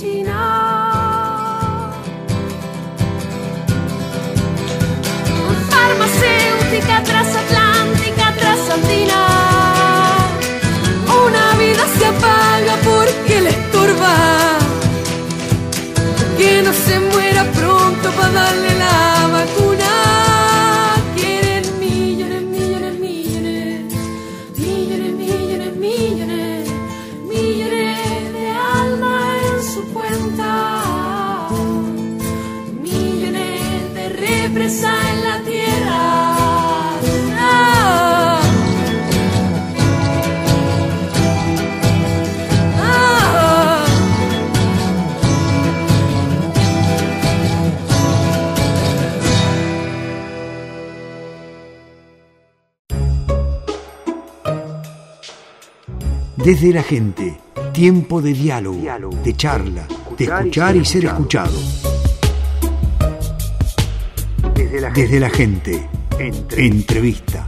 China. Farmacéutica transatlántica, trasandina. Una vida se apaga porque le estorba. Que no se muera pronto para darle la vacuna. Quieren millones, millones, millones, millones, millones, millones, millones de alma en su cuenta, millones de represa en la tierra. Ah. Ah. Desde la gente, tiempo de diálogo, de charla, de escuchar y ser escuchado. Desde la, Desde la gente, entrevista.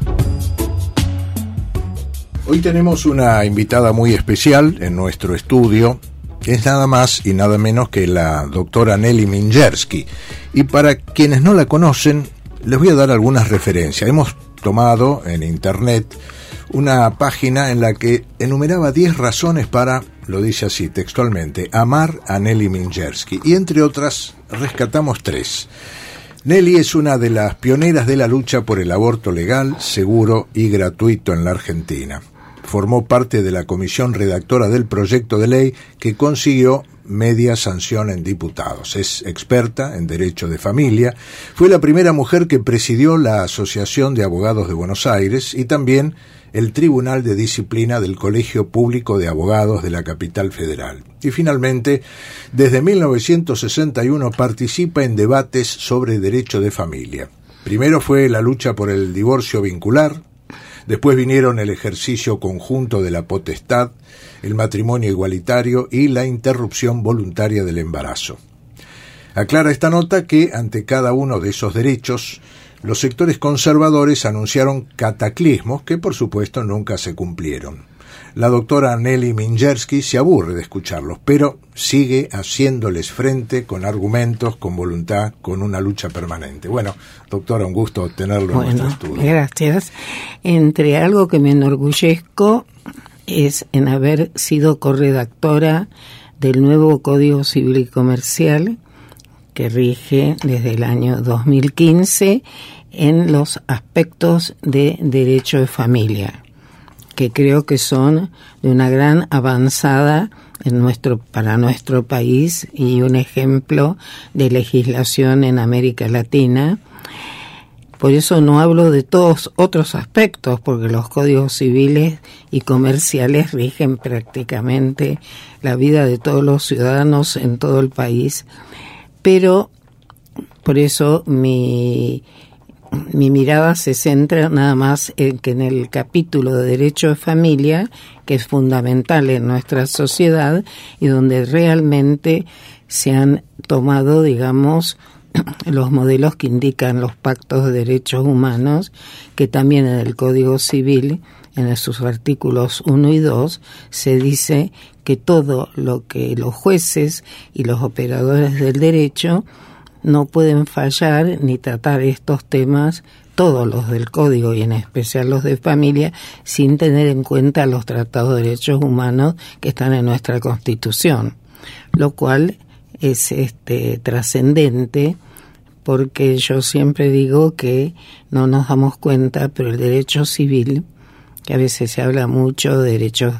Hoy tenemos una invitada muy especial en nuestro estudio, que es nada más y nada menos que la doctora Nelly Mingerski. Y para quienes no la conocen, les voy a dar algunas referencias. Hemos tomado en internet una página en la que enumeraba diez razones para, lo dice así textualmente, amar a Nelly Mingerski, y entre otras rescatamos tres. Nelly es una de las pioneras de la lucha por el aborto legal, seguro y gratuito en la Argentina. Formó parte de la comisión redactora del proyecto de ley que consiguió media sanción en diputados. Es experta en derecho de familia. Fue la primera mujer que presidió la Asociación de Abogados de Buenos Aires y también el Tribunal de Disciplina del Colegio Público de Abogados de la Capital Federal. Y finalmente, desde mil novecientos sesenta y uno participa en debates sobre derecho de familia. Primero fue la lucha por el divorcio vincular, después vinieron el ejercicio conjunto de la potestad, el matrimonio igualitario y la interrupción voluntaria del embarazo. Aclara esta nota que ante cada uno de esos derechos, los sectores conservadores anunciaron cataclismos que por supuesto nunca se cumplieron. La doctora Nelly Mingerski se aburre de escucharlos, pero sigue haciéndoles frente con argumentos, con voluntad, con una lucha permanente. Bueno, doctora, un gusto tenerlo bueno, en nuestro estudio. Gracias. Entre algo que me enorgullezco es en haber sido corredactora del nuevo Código Civil y Comercial que rige desde el año dos mil quince en los aspectos de derecho de familia, que creo que son de una gran avanzada en nuestro, para nuestro país y un ejemplo de legislación en América Latina. Por eso no hablo de todos otros aspectos, porque los códigos civiles y comerciales rigen prácticamente la vida de todos los ciudadanos en todo el país. Pero por eso mi, mi mirada se centra nada más en que en el capítulo de derecho de familia, que es fundamental en nuestra sociedad y donde realmente se han tomado, digamos, los modelos que indican los pactos de derechos humanos, que también en el Código Civil, en sus artículos uno y dos, se dice que todo lo que los jueces y los operadores del derecho no pueden fallar ni tratar estos temas, todos los del Código y en especial los de familia, sin tener en cuenta los tratados de derechos humanos que están en nuestra Constitución, lo cual es este trascendente, porque yo siempre digo que no nos damos cuenta, pero el derecho civil, que a veces se habla mucho de derechos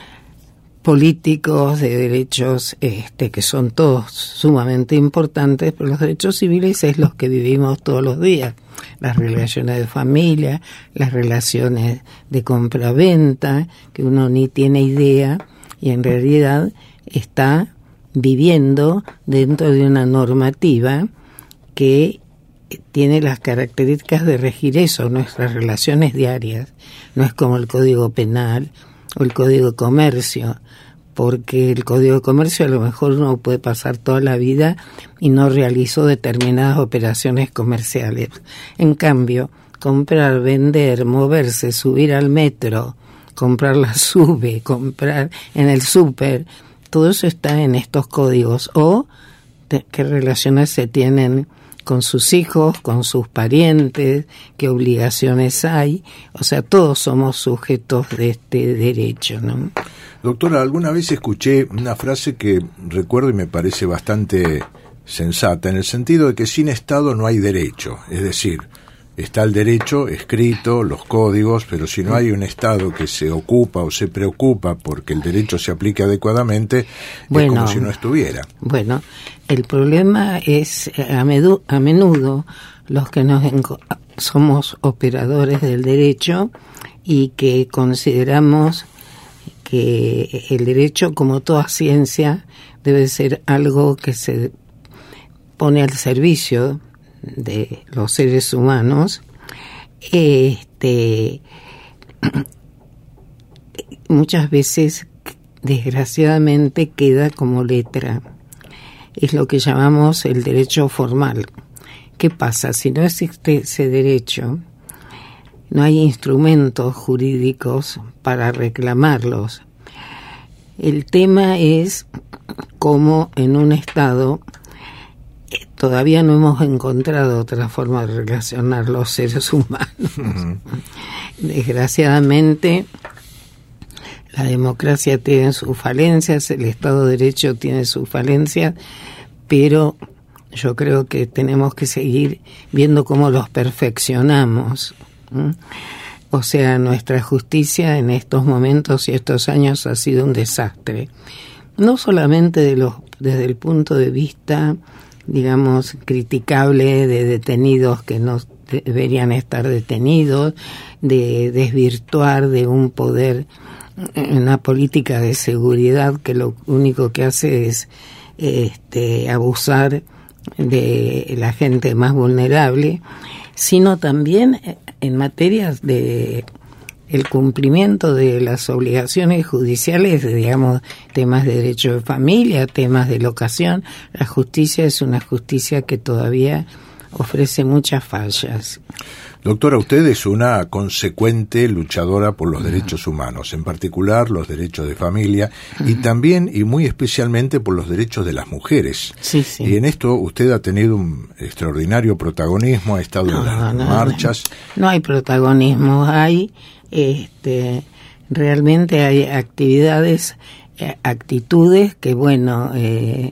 políticos, de derechos este que son todos sumamente importantes, pero los derechos civiles es los que vivimos todos los días, las relaciones de familia, las relaciones de compra-venta, que uno ni tiene idea y en realidad está viviendo dentro de una normativa que tiene las características de regir eso, nuestras relaciones diarias. No es como el Código Penal o el Código de Comercio, porque el Código de Comercio a lo mejor uno puede pasar toda la vida y no realizó determinadas operaciones comerciales. En cambio, comprar, vender, moverse, subir al metro, comprar la sube, comprar en el súper, todo eso está en estos códigos. O de, qué relaciones se tienen con sus hijos, con sus parientes, qué obligaciones hay. O sea, todos somos sujetos de este derecho, ¿no? Doctora, alguna vez escuché una frase que recuerdo y me parece bastante sensata, en el sentido de que sin Estado no hay derecho. Es decir, está el derecho escrito, los códigos, pero si no hay un Estado que se ocupa o se preocupa porque el derecho se aplique adecuadamente, bueno, es como si no estuviera. Bueno, el problema es a, medu- a menudo los que nos enco- somos operadores del derecho y que consideramos que el derecho, como toda ciencia, debe ser algo que se pone al servicio de los seres humanos. Este, muchas veces, desgraciadamente, queda como letra. Es lo que llamamos el derecho formal. ¿Qué pasa? Si no existe ese derecho, no hay instrumentos jurídicos para reclamarlos. El tema es cómo en un Estado todavía no hemos encontrado otra forma de relacionar los seres humanos. Uh-huh. Desgraciadamente, la democracia tiene sus falencias, el Estado de Derecho tiene sus falencias, pero yo creo que tenemos que seguir viendo cómo los perfeccionamos. ¿Mm? O sea, nuestra justicia en estos momentos y estos años ha sido un desastre. No solamente de los, desde el punto de vista, digamos, criticable de detenidos que no deberían estar detenidos, de desvirtuar de un poder, una política de seguridad que lo único que hace es este, abusar de la gente más vulnerable, sino también en materias de el cumplimiento de las obligaciones judiciales, digamos, temas de derecho de familia, temas de locación. La justicia es una justicia que todavía ofrece muchas fallas. Doctora, usted es una consecuente luchadora por los derechos humanos, en particular los derechos de familia y también y muy especialmente por los derechos de las mujeres. Sí, sí. Y en esto usted ha tenido un extraordinario protagonismo, ha estado no, en las no, marchas. No, no hay protagonismo, hay este realmente hay actividades, eh, actitudes que bueno, eh,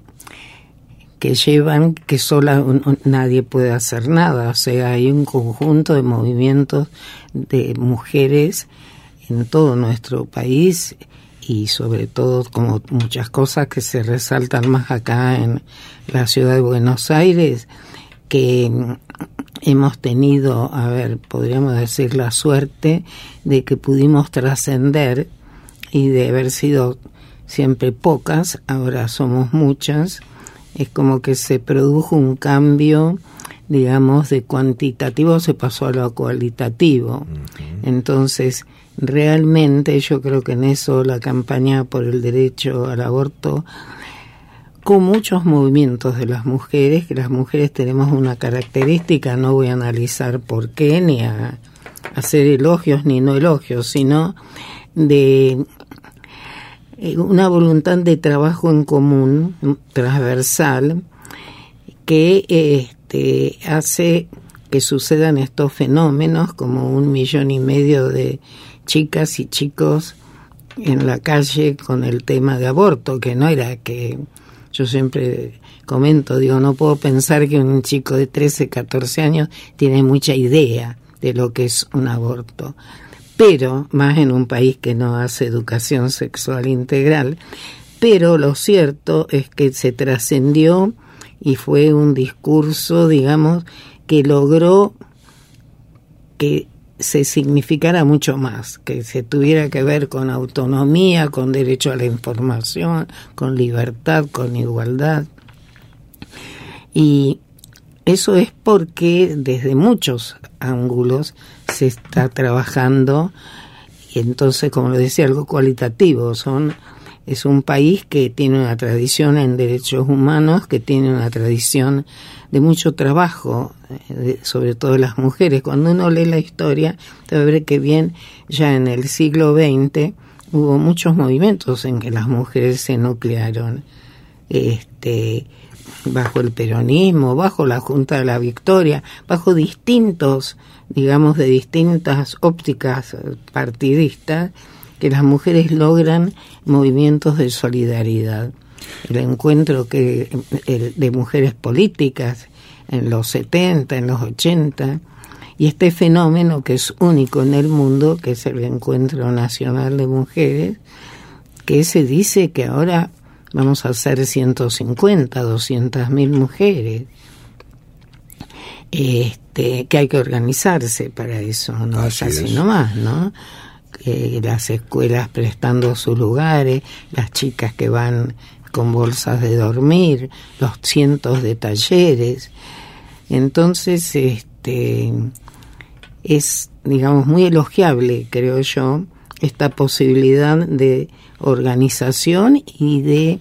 que llevan que sola un, un, nadie puede hacer nada. O sea, hay un conjunto de movimientos de mujeres en todo nuestro país y sobre todo, como muchas cosas que se resaltan más acá en la ciudad de Buenos Aires, que hemos tenido, a ver, podríamos decir la suerte de que pudimos trascender y de haber sido siempre pocas, ahora somos muchas. Es como que se produjo un cambio, digamos, de cuantitativo se pasó a lo cualitativo. Uh-huh. Entonces, realmente yo creo que en eso la campaña por el derecho al aborto, con muchos movimientos de las mujeres, que las mujeres tenemos una característica, no voy a analizar por qué, ni a hacer elogios ni no elogios, sino de una voluntad de trabajo en común, transversal, que este, hace que sucedan estos fenómenos, como un millón y medio de chicas y chicos en la calle con el tema de aborto, que no era que, yo siempre comento, digo, no puedo pensar que un chico de trece, catorce años tiene mucha idea de lo que es un aborto. Pero, más en un país que no hace educación sexual integral, pero lo cierto es que se trascendió y fue un discurso, digamos, que logró que se significara mucho más, que se tuviera que ver con autonomía, con derecho a la información, con libertad, con igualdad. Y eso es porque desde muchos ángulos se está trabajando, y entonces, como lo decía, algo cualitativo. Son es un país que tiene una tradición en derechos humanos, que tiene una tradición de mucho trabajo, de, sobre todo las mujeres. Cuando uno lee la historia, te va a ver que bien, ya en el siglo veinte, hubo muchos movimientos en que las mujeres se nuclearon, este, bajo el peronismo, bajo la Junta de la Victoria, bajo distintos, digamos, de distintas ópticas partidistas, que las mujeres logran movimientos de solidaridad. El encuentro que el, de mujeres políticas en los setenta, en los ochenta, y este fenómeno que es único en el mundo, que es el Encuentro Nacional de Mujeres, que se dice que ahora vamos a ser ciento cincuenta, doscientas mil mujeres, este, que hay que organizarse para eso, no es así nomás, ¿no? Eh, las escuelas prestando sus lugares, las chicas que van con bolsas de dormir, los cientos de talleres. Entonces, este, es, digamos, muy elogiable, creo yo, esta posibilidad de organización y de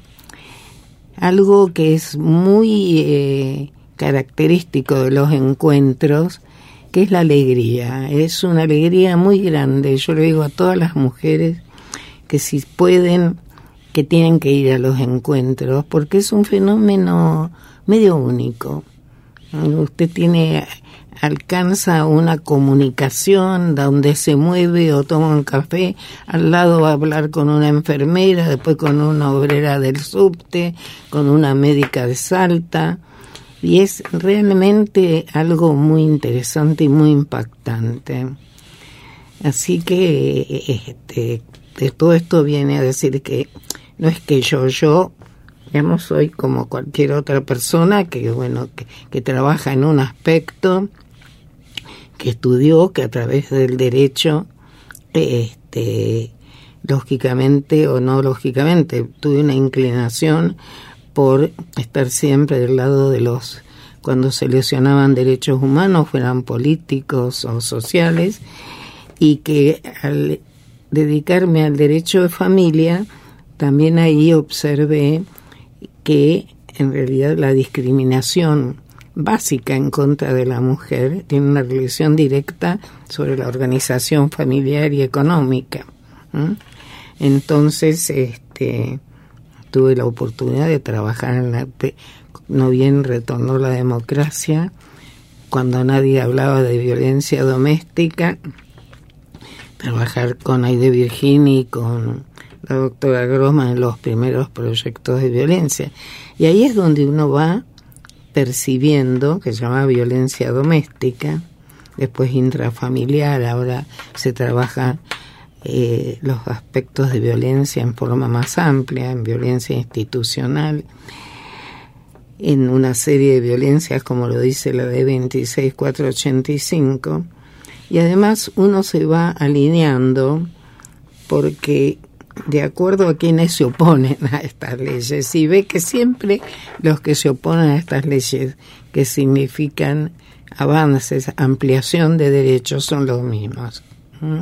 algo que es muy eh, característico de los encuentros, que es la alegría. Es una alegría muy grande. Yo le digo a todas las mujeres que si pueden, que tienen que ir a los encuentros, porque es un fenómeno medio único. Usted tiene, alcanza una comunicación donde se mueve o toma un café, al lado va a hablar con una enfermera, después con una obrera del subte, con una médica de Salta, y es realmente algo muy interesante y muy impactante. Así que este, de todo esto viene a decir que no es que yo, yo, digamos, soy como cualquier otra persona que, bueno, que, que trabaja en un aspecto, que estudió, que a través del derecho, este, lógicamente o no lógicamente, tuve una inclinación por estar siempre del lado de los, cuando se lesionaban derechos humanos, fueran políticos o sociales, y que al dedicarme al derecho de familia, también ahí observé que en realidad la discriminación básica en contra de la mujer tiene una relación directa sobre la organización familiar y económica. ¿Mm? Entonces, este, tuve la oportunidad de trabajar en la, no bien retornó la democracia, cuando nadie hablaba de violencia doméstica, trabajar con Aide Virginia y con la doctora Grossman en los primeros proyectos de violencia. Y ahí es donde uno va percibiendo, que se llama violencia doméstica, después intrafamiliar, ahora se trabaja eh, los aspectos de violencia en forma más amplia, en violencia institucional, en una serie de violencias, como lo dice la ley veintiséis mil cuatrocientos ochenta y cinco, y además uno se va alineando porque de acuerdo a quienes se oponen a estas leyes, y ve que siempre los que se oponen a estas leyes, que significan avances, ampliación de derechos, son los mismos. ¿Mm?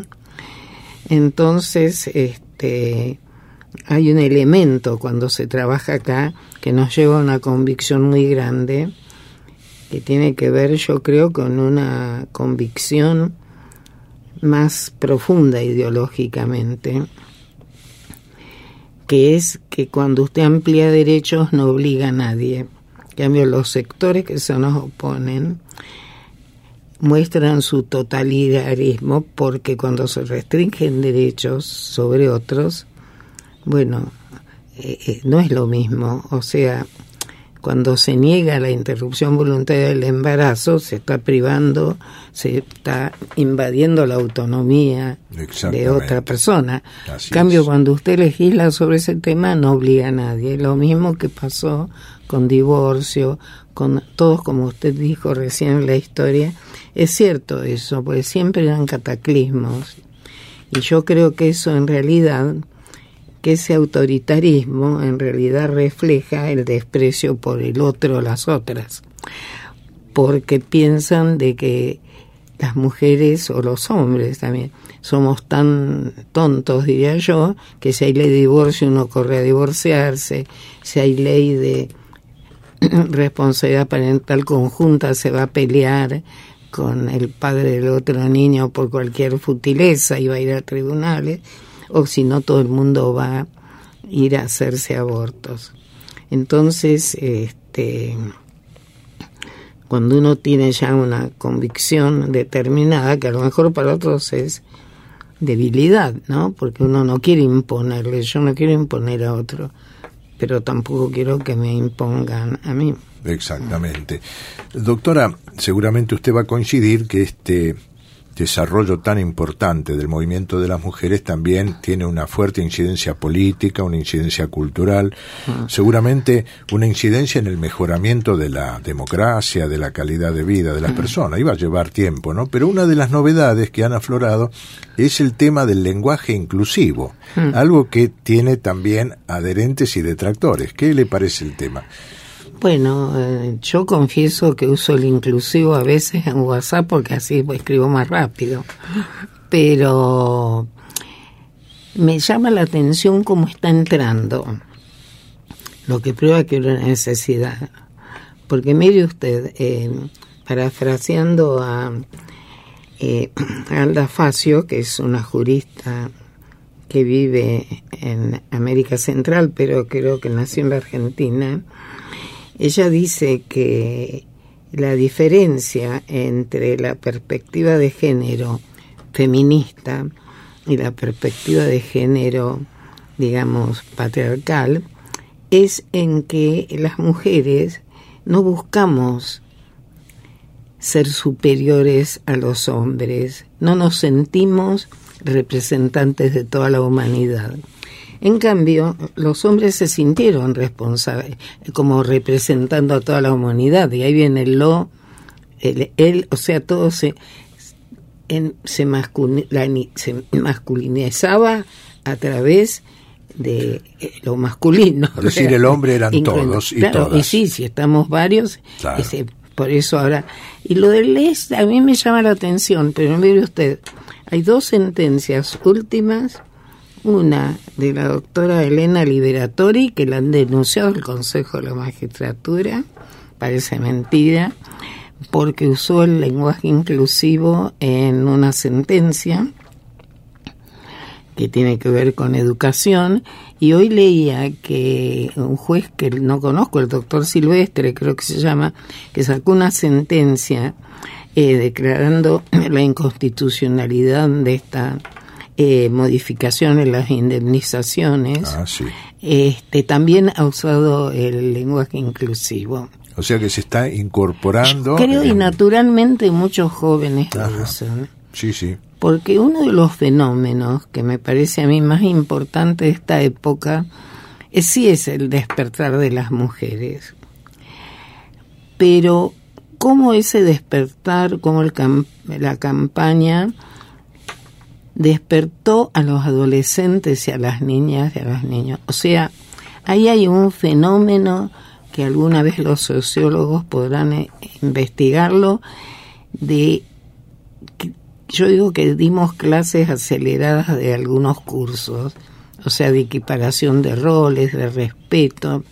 Entonces, este, hay un elemento cuando se trabaja acá que nos lleva a una convicción muy grande, que tiene que ver, yo creo, con una convicción más profunda ideológicamente, que es que cuando usted amplía derechos no obliga a nadie. En cambio, los sectores que se nos oponen muestran su totalitarismo, porque cuando se restringen derechos sobre otros, bueno, eh, eh, no es lo mismo. O sea, cuando se niega la interrupción voluntaria del embarazo, se está privando, se está invadiendo la autonomía de otra persona. En cambio, es. Cuando usted legisla sobre ese tema, no obliga a nadie. Lo mismo que pasó con divorcio, con todos, como usted dijo recién en la historia. Es cierto eso, porque siempre eran cataclismos. Y yo creo que eso en realidad, que ese autoritarismo en realidad refleja el desprecio por el otro o las otras, porque piensan de que las mujeres o los hombres también somos tan tontos, diría yo, que si hay ley de divorcio uno corre a divorciarse, si hay ley de responsabilidad parental conjunta se va a pelear con el padre del otro niño por cualquier futileza y va a ir a tribunales. o si no todo el mundo va a ir a hacerse abortos. Entonces, este, cuando uno tiene ya una convicción determinada, que a lo mejor para otros es debilidad, ¿no? Porque uno no quiere imponerle, yo no quiero imponer a otro, pero tampoco quiero que me impongan a mí. Exactamente. Doctora, seguramente usted va a coincidir que este desarrollo tan importante del movimiento de las mujeres también tiene una fuerte incidencia política, una incidencia cultural, ah. seguramente una incidencia en el mejoramiento de la democracia, de la calidad de vida de las ah. personas. Iba a llevar tiempo, ¿no? Pero una de las novedades que han aflorado es el tema del lenguaje inclusivo, ah. algo que tiene también adherentes y detractores. ¿Qué le parece el tema? Bueno, eh, yo confieso que uso el inclusivo a veces en WhatsApp porque así escribo más rápido, pero me llama la atención cómo está entrando, lo que prueba que hay una necesidad, porque mire usted, eh, parafraseando a eh, Alda Facio, que es una jurista que vive en América Central, pero creo que nació en la Argentina. Ella dice que la diferencia entre la perspectiva de género feminista y la perspectiva de género, digamos, patriarcal, es en que las mujeres no buscamos ser superiores a los hombres, no nos sentimos representantes de toda la humanidad. En cambio, los hombres se sintieron responsables, como representando a toda la humanidad, y ahí viene el lo, el, el o sea, todo se, en, se, masculin, la, se masculinizaba a través de lo masculino. Es decir, el hombre eran Incluido. todos y claro, todas. Y sí, si estamos varios, claro. ese, por eso ahora... Y lo del les, a mí me llama la atención, pero mire usted, hay dos sentencias últimas. Una de la doctora Elena Liberatori, que la han denunciado el Consejo de la Magistratura, parece mentira, porque usó el lenguaje inclusivo en una sentencia que tiene que ver con educación, y hoy leía que un juez que no conozco, el doctor Silvestre, creo que se llama, que sacó una sentencia eh, declarando la inconstitucionalidad de esta Eh, modificación en las indemnizaciones. Ah, sí. Este, también ha usado el lenguaje inclusivo. O sea que se está incorporando. Creo en... y naturalmente muchos jóvenes lo usan. Sí, sí. Porque uno de los fenómenos que me parece a mí más importante de esta época es sí es el despertar de las mujeres. Pero cómo ese despertar, cómo el cam- la campaña despertó a los adolescentes y a las niñas y a los niños. O sea, ahí hay un fenómeno que alguna vez los sociólogos podrán eh, investigarlo, de que, yo digo que dimos clases aceleradas de algunos cursos, o sea, de equiparación de roles, de respeto.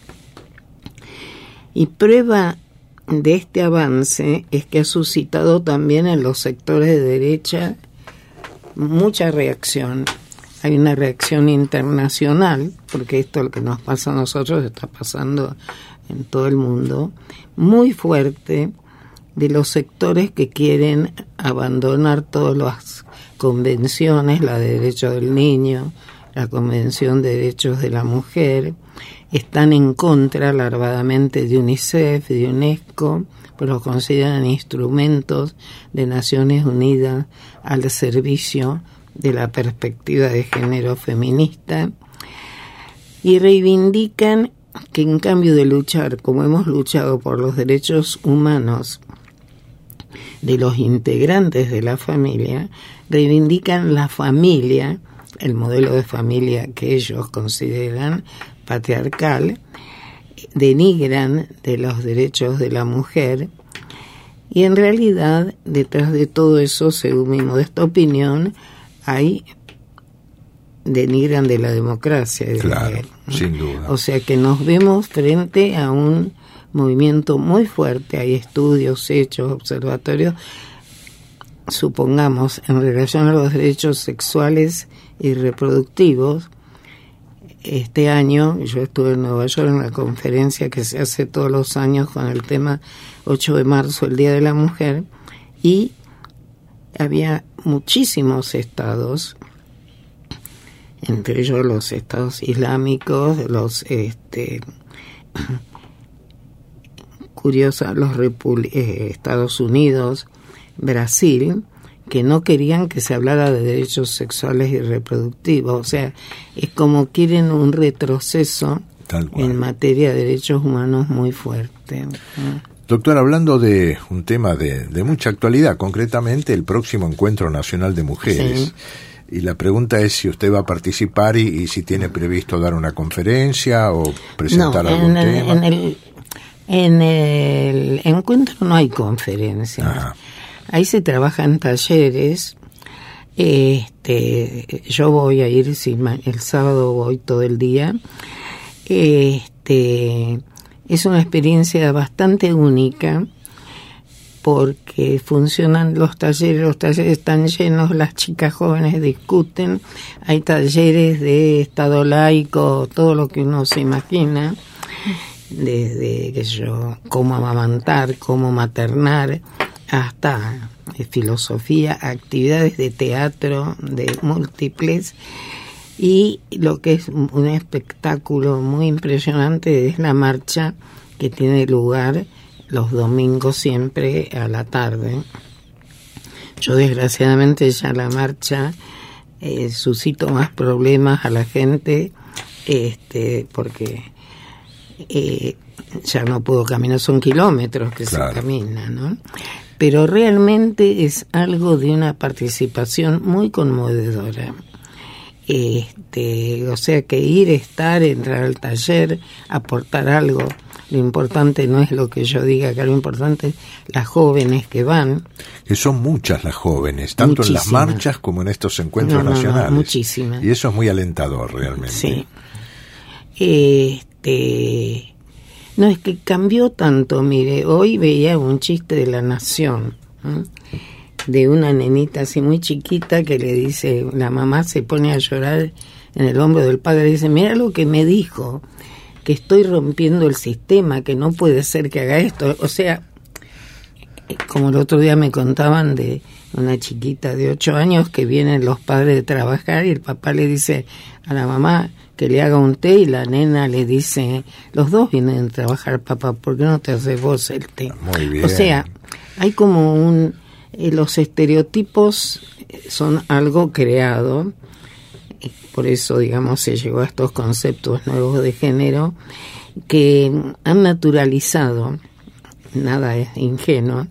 Y prueba de este avance es que ha suscitado también en los sectores de derecha mucha reacción. Hay una reacción internacional, porque esto lo que nos pasa a nosotros está pasando en todo el mundo, muy fuerte, de los sectores que quieren abandonar todas las convenciones, la de derechos del niño, la Convención de Derechos de la Mujer, están en contra larvadamente de UNICEF, de UNESCO, pues los consideran instrumentos de Naciones Unidas al servicio de la perspectiva de género feminista, y reivindican que en cambio de luchar, como hemos luchado por los derechos humanos de los integrantes de la familia, reivindican la familia, el modelo de familia que ellos consideran patriarcal, denigran de los derechos de la mujer, y en realidad detrás de todo eso, según mi modesta opinión, hay denigran de la democracia. De claro, la, sin duda. O sea que nos vemos frente a un movimiento muy fuerte, hay estudios, hechos, observatorios, supongamos, en relación a los derechos sexuales y reproductivos. Este año yo estuve en Nueva York en una conferencia que se hace todos los años con el tema ocho de marzo, el Día de la Mujer, y había muchísimos estados, entre ellos los estados islámicos, los este curiosa, los Repul- eh, Estados Unidos, Brasil, que no querían que se hablara de derechos sexuales y reproductivos. O sea, es como quieren un retroceso en materia de derechos humanos muy fuerte. Doctor, hablando de un tema de, de mucha actualidad, concretamente el próximo Encuentro Nacional de Mujeres. Sí. Y la pregunta es si usted va a participar y, y si tiene previsto dar una conferencia o presentar no, algún en el, tema. En el, en el encuentro no hay conferencias. Ajá. Ahí se trabajan talleres. Este, yo voy a ir, si el sábado voy todo el día. Este, es una experiencia bastante única porque funcionan los talleres, los talleres están llenos, las chicas jóvenes discuten, hay talleres de estado laico, todo lo que uno se imagina, desde que yo, cómo amamantar, cómo maternar, hasta filosofía, actividades de teatro, de múltiples, y lo que es un espectáculo muy impresionante es la marcha que tiene lugar los domingos siempre a la tarde. Yo desgraciadamente ya la marcha eh, suscito más problemas a la gente, este, porque eh, ya no puedo caminar, son kilómetros que claro. se caminan, ¿no? Pero realmente es algo de una participación muy conmovedora. Este, o sea que ir, estar, entrar al taller, aportar algo. Lo importante no es lo que yo diga, que lo importante es las jóvenes que van. Que son muchas las jóvenes, tanto muchísimas. En las marchas como en estos encuentros no, no, nacionales. No, muchísimas. Y eso es muy alentador realmente. Sí. Este... No, es que cambió tanto, mire, hoy veía un chiste de La Nación, ¿eh? De una nenita así muy chiquita que le dice, la mamá se pone a llorar en el hombro del padre y dice, mira lo que me dijo, que estoy rompiendo el sistema, que no puede ser que haga esto. O sea, como el otro día me contaban de una chiquita de ocho años que vienen los padres de trabajar y el papá le dice a la mamá que le haga un té y la nena le dice, los dos vienen a trabajar, papá, ¿por qué no te haces vos el té? Muy bien. O sea, hay como un... Eh, los estereotipos son algo creado, y por eso, digamos, se llegó a estos conceptos nuevos de género que han naturalizado, nada es ingenuo,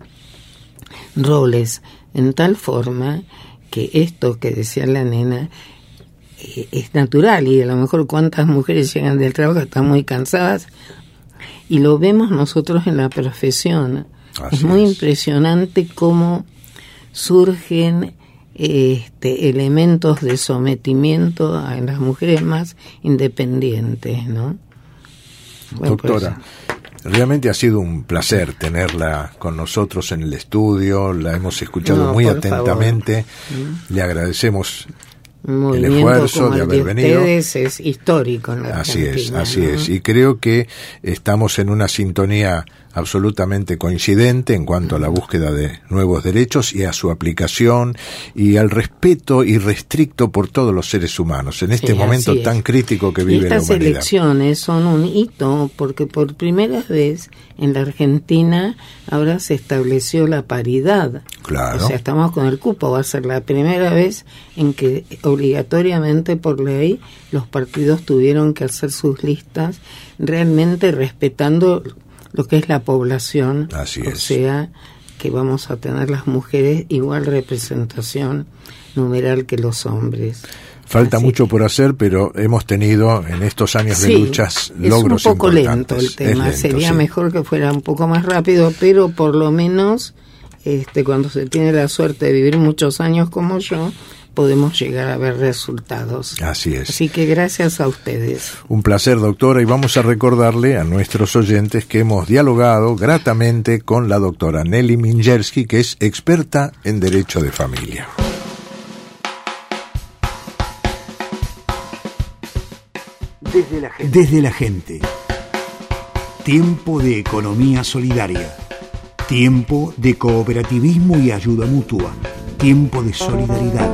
roles en tal forma que esto que decía la nena es natural, y a lo mejor cuántas mujeres llegan del trabajo están muy cansadas y lo vemos nosotros en la profesión. Así es muy es. Impresionante cómo surgen este, elementos de sometimiento en las mujeres más independientes, ¿no? Bueno, doctora, pues, realmente ha sido un placer tenerla con nosotros en el estudio, la hemos escuchado no, muy atentamente, favor. Le agradecemos el esfuerzo de haber venido. Ustedes es histórico en la Así Argentina, es, así ¿no? es, y creo que estamos en una sintonía absolutamente coincidente en cuanto a la búsqueda de nuevos derechos y a su aplicación y al respeto irrestricto por todos los seres humanos en este sí, momento tan crítico que vive la humanidad. Estas elecciones son un hito porque por primera vez en la Argentina ahora se estableció la paridad. Claro. O sea, estamos con el cupo, va a ser la primera vez en que obligatoriamente por ley los partidos tuvieron que hacer sus listas realmente respetando lo que es la población. Así o es. sea, que vamos a tener las mujeres igual representación numeral que los hombres. Falta Así mucho que, por hacer, pero hemos tenido en estos años sí, de luchas logros importantes. Es un poco lento el tema, lento, sería sí. mejor que fuera un poco más rápido, pero por lo menos este, cuando se tiene la suerte de vivir muchos años como yo, podemos llegar a ver resultados. Así es. Así que gracias a ustedes. Un placer, doctora, y vamos a recordarle a nuestros oyentes que hemos dialogado gratamente con la doctora Nelly Mingerski, que es experta en Derecho de Familia. Desde la gente. Desde la gente. Tiempo de economía solidaria. Tiempo de cooperativismo y ayuda mutua. Tiempo de solidaridad.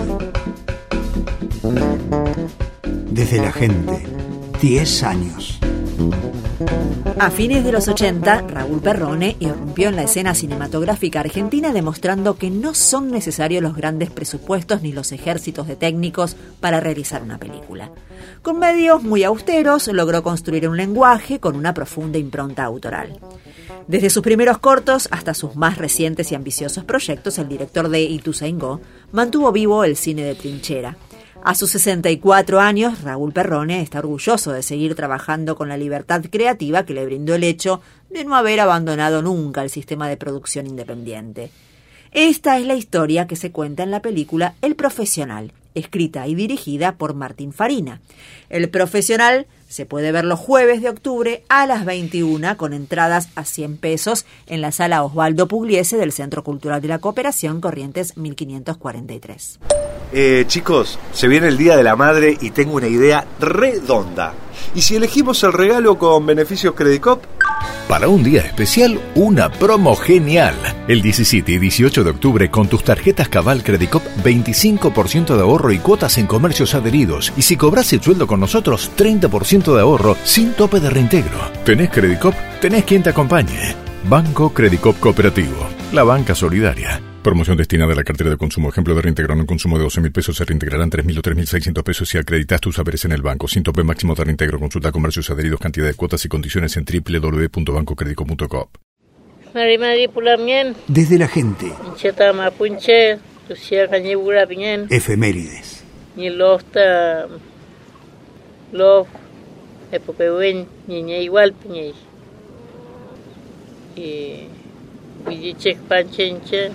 Desde la gente. Diez años. A fines de los ochenta, Raúl Perrone irrumpió en la escena cinematográfica argentina demostrando que no son necesarios los grandes presupuestos ni los ejércitos de técnicos para realizar una película. Con medios muy austeros, logró construir un lenguaje con una profunda impronta autoral. Desde sus primeros cortos hasta sus más recientes y ambiciosos proyectos, el director de Ituzaingó mantuvo vivo el cine de trinchera. A sus sesenta y cuatro años, Raúl Perrone está orgulloso de seguir trabajando con la libertad creativa que le brindó el hecho de no haber abandonado nunca el sistema de producción independiente. Esta es la historia que se cuenta en la película El Profesional, escrita y dirigida por Martín Farina. El Profesional se puede ver los jueves de octubre a las veintiuna con entradas a cien pesos en la sala Osvaldo Pugliese del Centro Cultural de la Cooperación, Corrientes mil quinientos cuarenta y tres. Eh, chicos, se viene el Día de la Madre y tengo una idea redonda. ¿Y si elegimos el regalo con beneficios Credicop? Para un día especial, una promo genial. El diecisiete y dieciocho de octubre, con tus tarjetas Cabal Credicop, veinticinco por ciento de ahorro y cuotas en comercios adheridos. Y si cobras el sueldo con nosotros, treinta por ciento de ahorro sin tope de reintegro. ¿Tenés Credicop? Tenés quien te acompañe. Banco Credicop Cooperativo, la banca solidaria. Promoción destinada a la cartera de consumo. Ejemplo de reintegrar un consumo de doce mil pesos se reintegrarán tres mil o tres mil seiscientos pesos si acreditas tus saberes en el banco. Sin tope máximo de reintegro. Consulta comercios adheridos, cantidad de cuotas y condiciones en doble u doble u doble u punto banco credicop punto com. Mari Mari Pulamien. Desde la gente. Cheta Mapunche, Lucia Cañebura Piñen. Efemérides. Ni Losta. Love. Epopehuen, Niña igual Piñey. Y. Villichek Panchenche.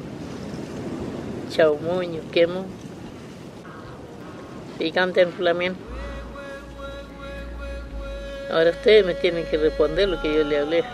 Chau Muño, quemo. Picante en Flamien. Ahora ustedes me tienen que responder lo que yo le hablé.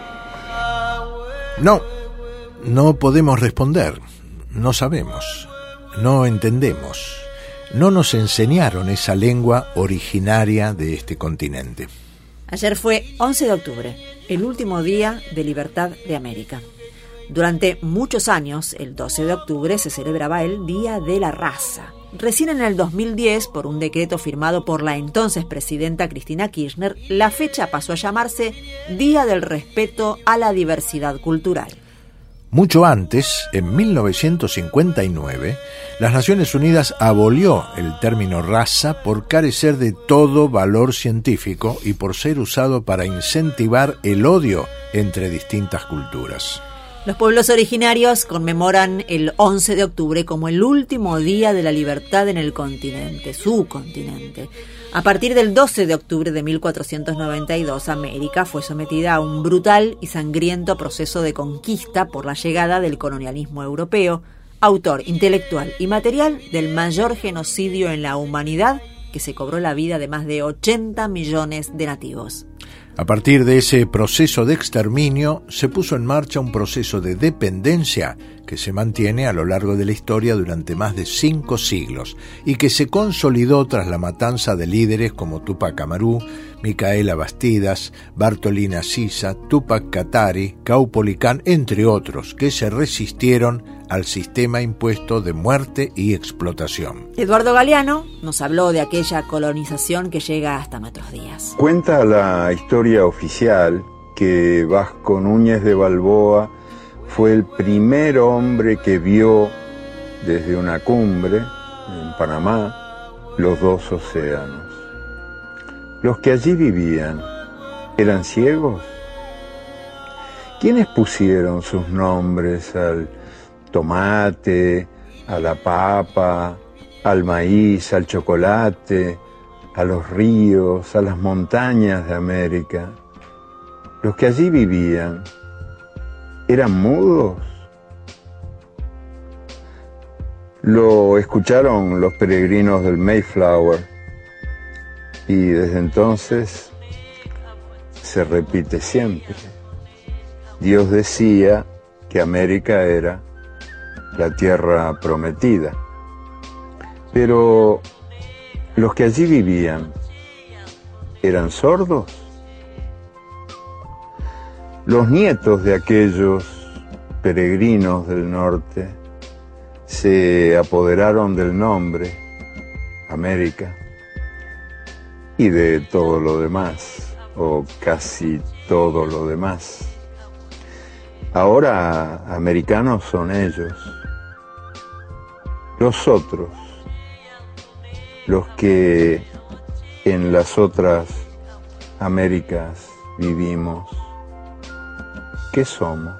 No, no podemos responder. No sabemos. No entendemos. No nos enseñaron esa lengua originaria de este continente. Ayer fue once de octubre, el último día de libertad de América. Durante muchos años, el doce de octubre se celebraba el Día de la Raza. Recién en el dos mil diez, por un decreto firmado por la entonces presidenta Cristina Kirchner, la fecha pasó a llamarse Día del Respeto a la Diversidad Cultural. Mucho antes, en mil novecientos cincuenta y nueve, las Naciones Unidas abolió el término raza por carecer de todo valor científico y por ser usado para incentivar el odio entre distintas culturas. Los pueblos originarios conmemoran el once de octubre como el último día de la libertad en el continente, su continente. A partir del doce de octubre de mil cuatrocientos noventa y dos, América fue sometida a un brutal y sangriento proceso de conquista por la llegada del colonialismo europeo, autor intelectual y material del mayor genocidio en la humanidad, que se cobró la vida de más de ochenta millones de nativos. A partir de ese proceso de exterminio, se puso en marcha un proceso de dependencia que se mantiene a lo largo de la historia durante más de cinco siglos y que se consolidó tras la matanza de líderes como Tupac Amaru, Micaela Bastidas, Bartolina Sisa, Tupac Katari, Caupolicán, entre otros, que se resistieron al sistema impuesto de muerte y explotación. Eduardo Galeano nos habló de aquella colonización que llega hasta nuestros días. Cuenta la historia oficial que Vasco Núñez de Balboa fue el primer hombre que vio desde una cumbre en Panamá los dos océanos. Los que allí vivían, ¿eran ciegos? ¿Quiénes pusieron sus nombres al tomate, a la papa, al maíz, al chocolate, a los ríos, a las montañas de América? Los que allí vivían, ¿eran mudos? Lo escucharon los peregrinos del Mayflower y desde entonces se repite siempre. Dios decía que América era la tierra prometida, pero los que allí vivían eran sordos? Los nietos de aquellos peregrinos del norte se apoderaron del nombre América y de todo lo demás, o casi todo lo demás. Ahora americanos son ellos, los otros, los que en las otras Américas vivimos. ¿Qué somos?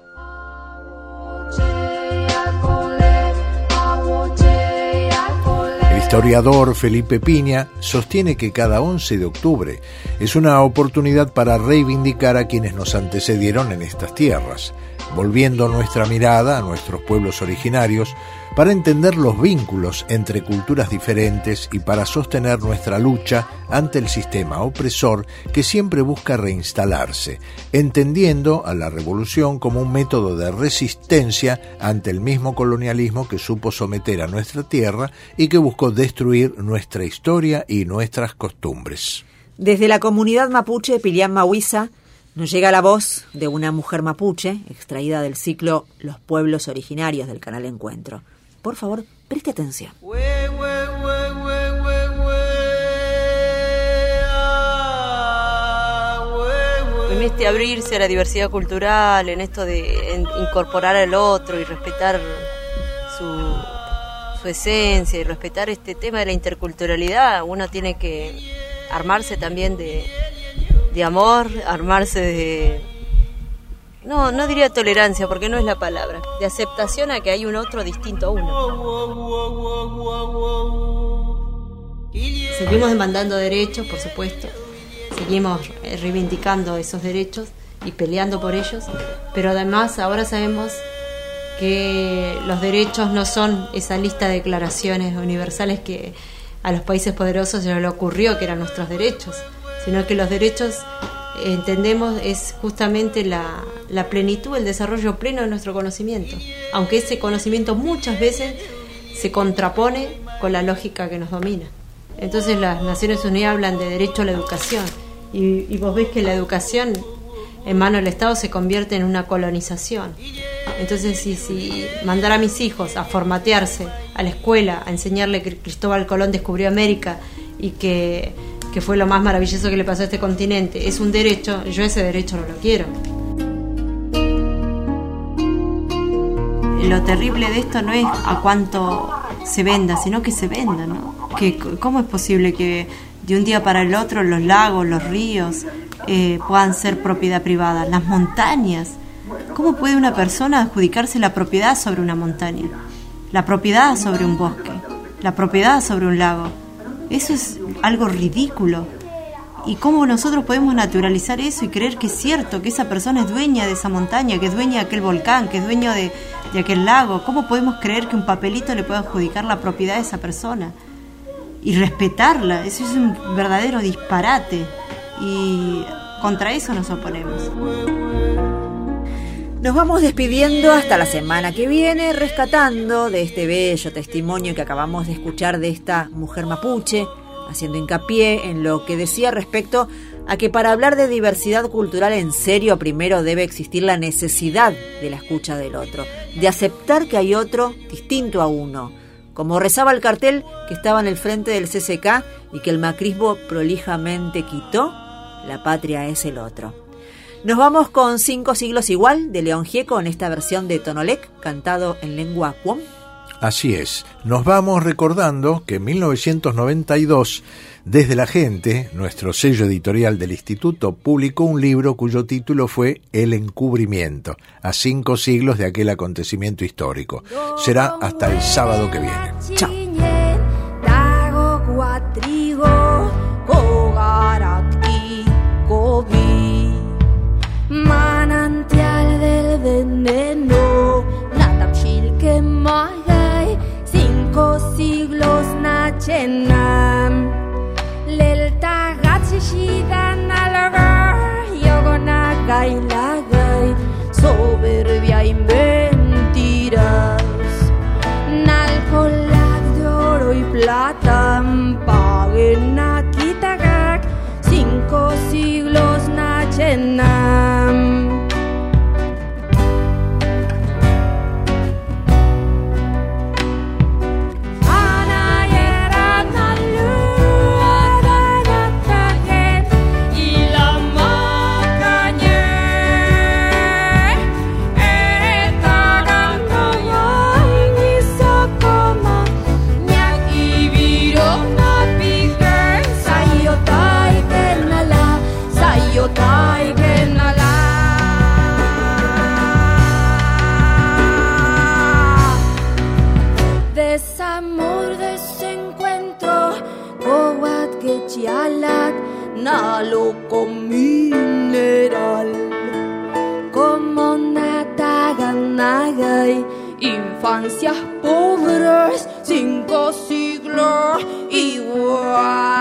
El historiador Felipe Piña sostiene que cada once de octubre es una oportunidad para reivindicar a quienes nos antecedieron en estas tierras, volviendo nuestra mirada a nuestros pueblos originarios para entender los vínculos entre culturas diferentes y para sostener nuestra lucha ante el sistema opresor que siempre busca reinstalarse, entendiendo a la revolución como un método de resistencia ante el mismo colonialismo que supo someter a nuestra tierra y que buscó destruir nuestra historia y nuestras costumbres. Desde la comunidad mapuche Pilián Mahuiza nos llega la voz de una mujer mapuche extraída del ciclo Los pueblos originarios del canal Encuentro. Por favor, preste atención. En este abrirse a la diversidad cultural, en esto de incorporar al otro y respetar su, su esencia y respetar este tema de la interculturalidad, uno tiene que armarse también de, de amor, armarse de... No, no diría tolerancia, porque no es la palabra. De aceptación a que hay un otro distinto a uno. Seguimos demandando derechos, por supuesto. Seguimos reivindicando esos derechos y peleando por ellos. Pero además ahora sabemos que los derechos no son esa lista de declaraciones universales que a los países poderosos se les ocurrió que eran nuestros derechos, sino que los derechos... entendemos es justamente la, la plenitud, el desarrollo pleno de nuestro conocimiento, aunque ese conocimiento muchas veces se contrapone con la lógica que nos domina. Entonces las Naciones Unidas hablan de derecho a la educación y, y vos ves que la educación en manos del Estado se convierte en una colonización. Entonces si, si mandar a mis hijos a formatearse a la escuela, a enseñarle que Cristóbal Colón descubrió América y que que fue lo más maravilloso que le pasó a este continente, es un derecho, yo ese derecho no lo quiero. Lo terrible de esto no es a cuánto se venda, sino que se venda, ¿no? Que, ¿cómo es posible que de un día para el otro los lagos, los ríos eh, puedan ser propiedad privada? Las montañas, ¿cómo puede una persona adjudicarse la propiedad sobre una montaña? La propiedad sobre un bosque, la propiedad sobre un lago. Eso es algo ridículo. ¿Y cómo nosotros podemos naturalizar eso y creer que es cierto, que esa persona es dueña de esa montaña, que es dueña de aquel volcán, que es dueño de, de aquel lago? ¿Cómo podemos creer que un papelito le puede adjudicar la propiedad de esa persona? Y respetarla, eso es un verdadero disparate. Y contra eso nos oponemos. Nos vamos despidiendo hasta la semana que viene, rescatando de este bello testimonio que acabamos de escuchar de esta mujer mapuche, haciendo hincapié en lo que decía respecto a que para hablar de diversidad cultural en serio primero debe existir la necesidad de la escucha del otro, de aceptar que hay otro distinto a uno, como rezaba el cartel que estaba en el frente del C C K y que el macrismo prolijamente quitó: la patria es el otro. Nos vamos con Cinco siglos igual, de León Gieco, en esta versión de Tonolec, cantado en lengua cuom. Así es, nos vamos recordando que en mil novecientos noventa y dos, Desde la Gente, nuestro sello editorial del Instituto, publicó un libro cuyo título fue El encubrimiento, a cinco siglos de aquel acontecimiento histórico. Será hasta el sábado que viene. Chao. Manantial del veneno, natapshil que magai, cinco siglos nachenam. Lelta gatshishidan alaga, yogona gailagay, soberbia y mentiras. Nalcolag de oro y plata, paguen a kitagak, Vietnam. Desamor, desencuentro, Coat que chialat, nalo con mineral. Como nataganagay, infancias pobres, cinco siglos igual.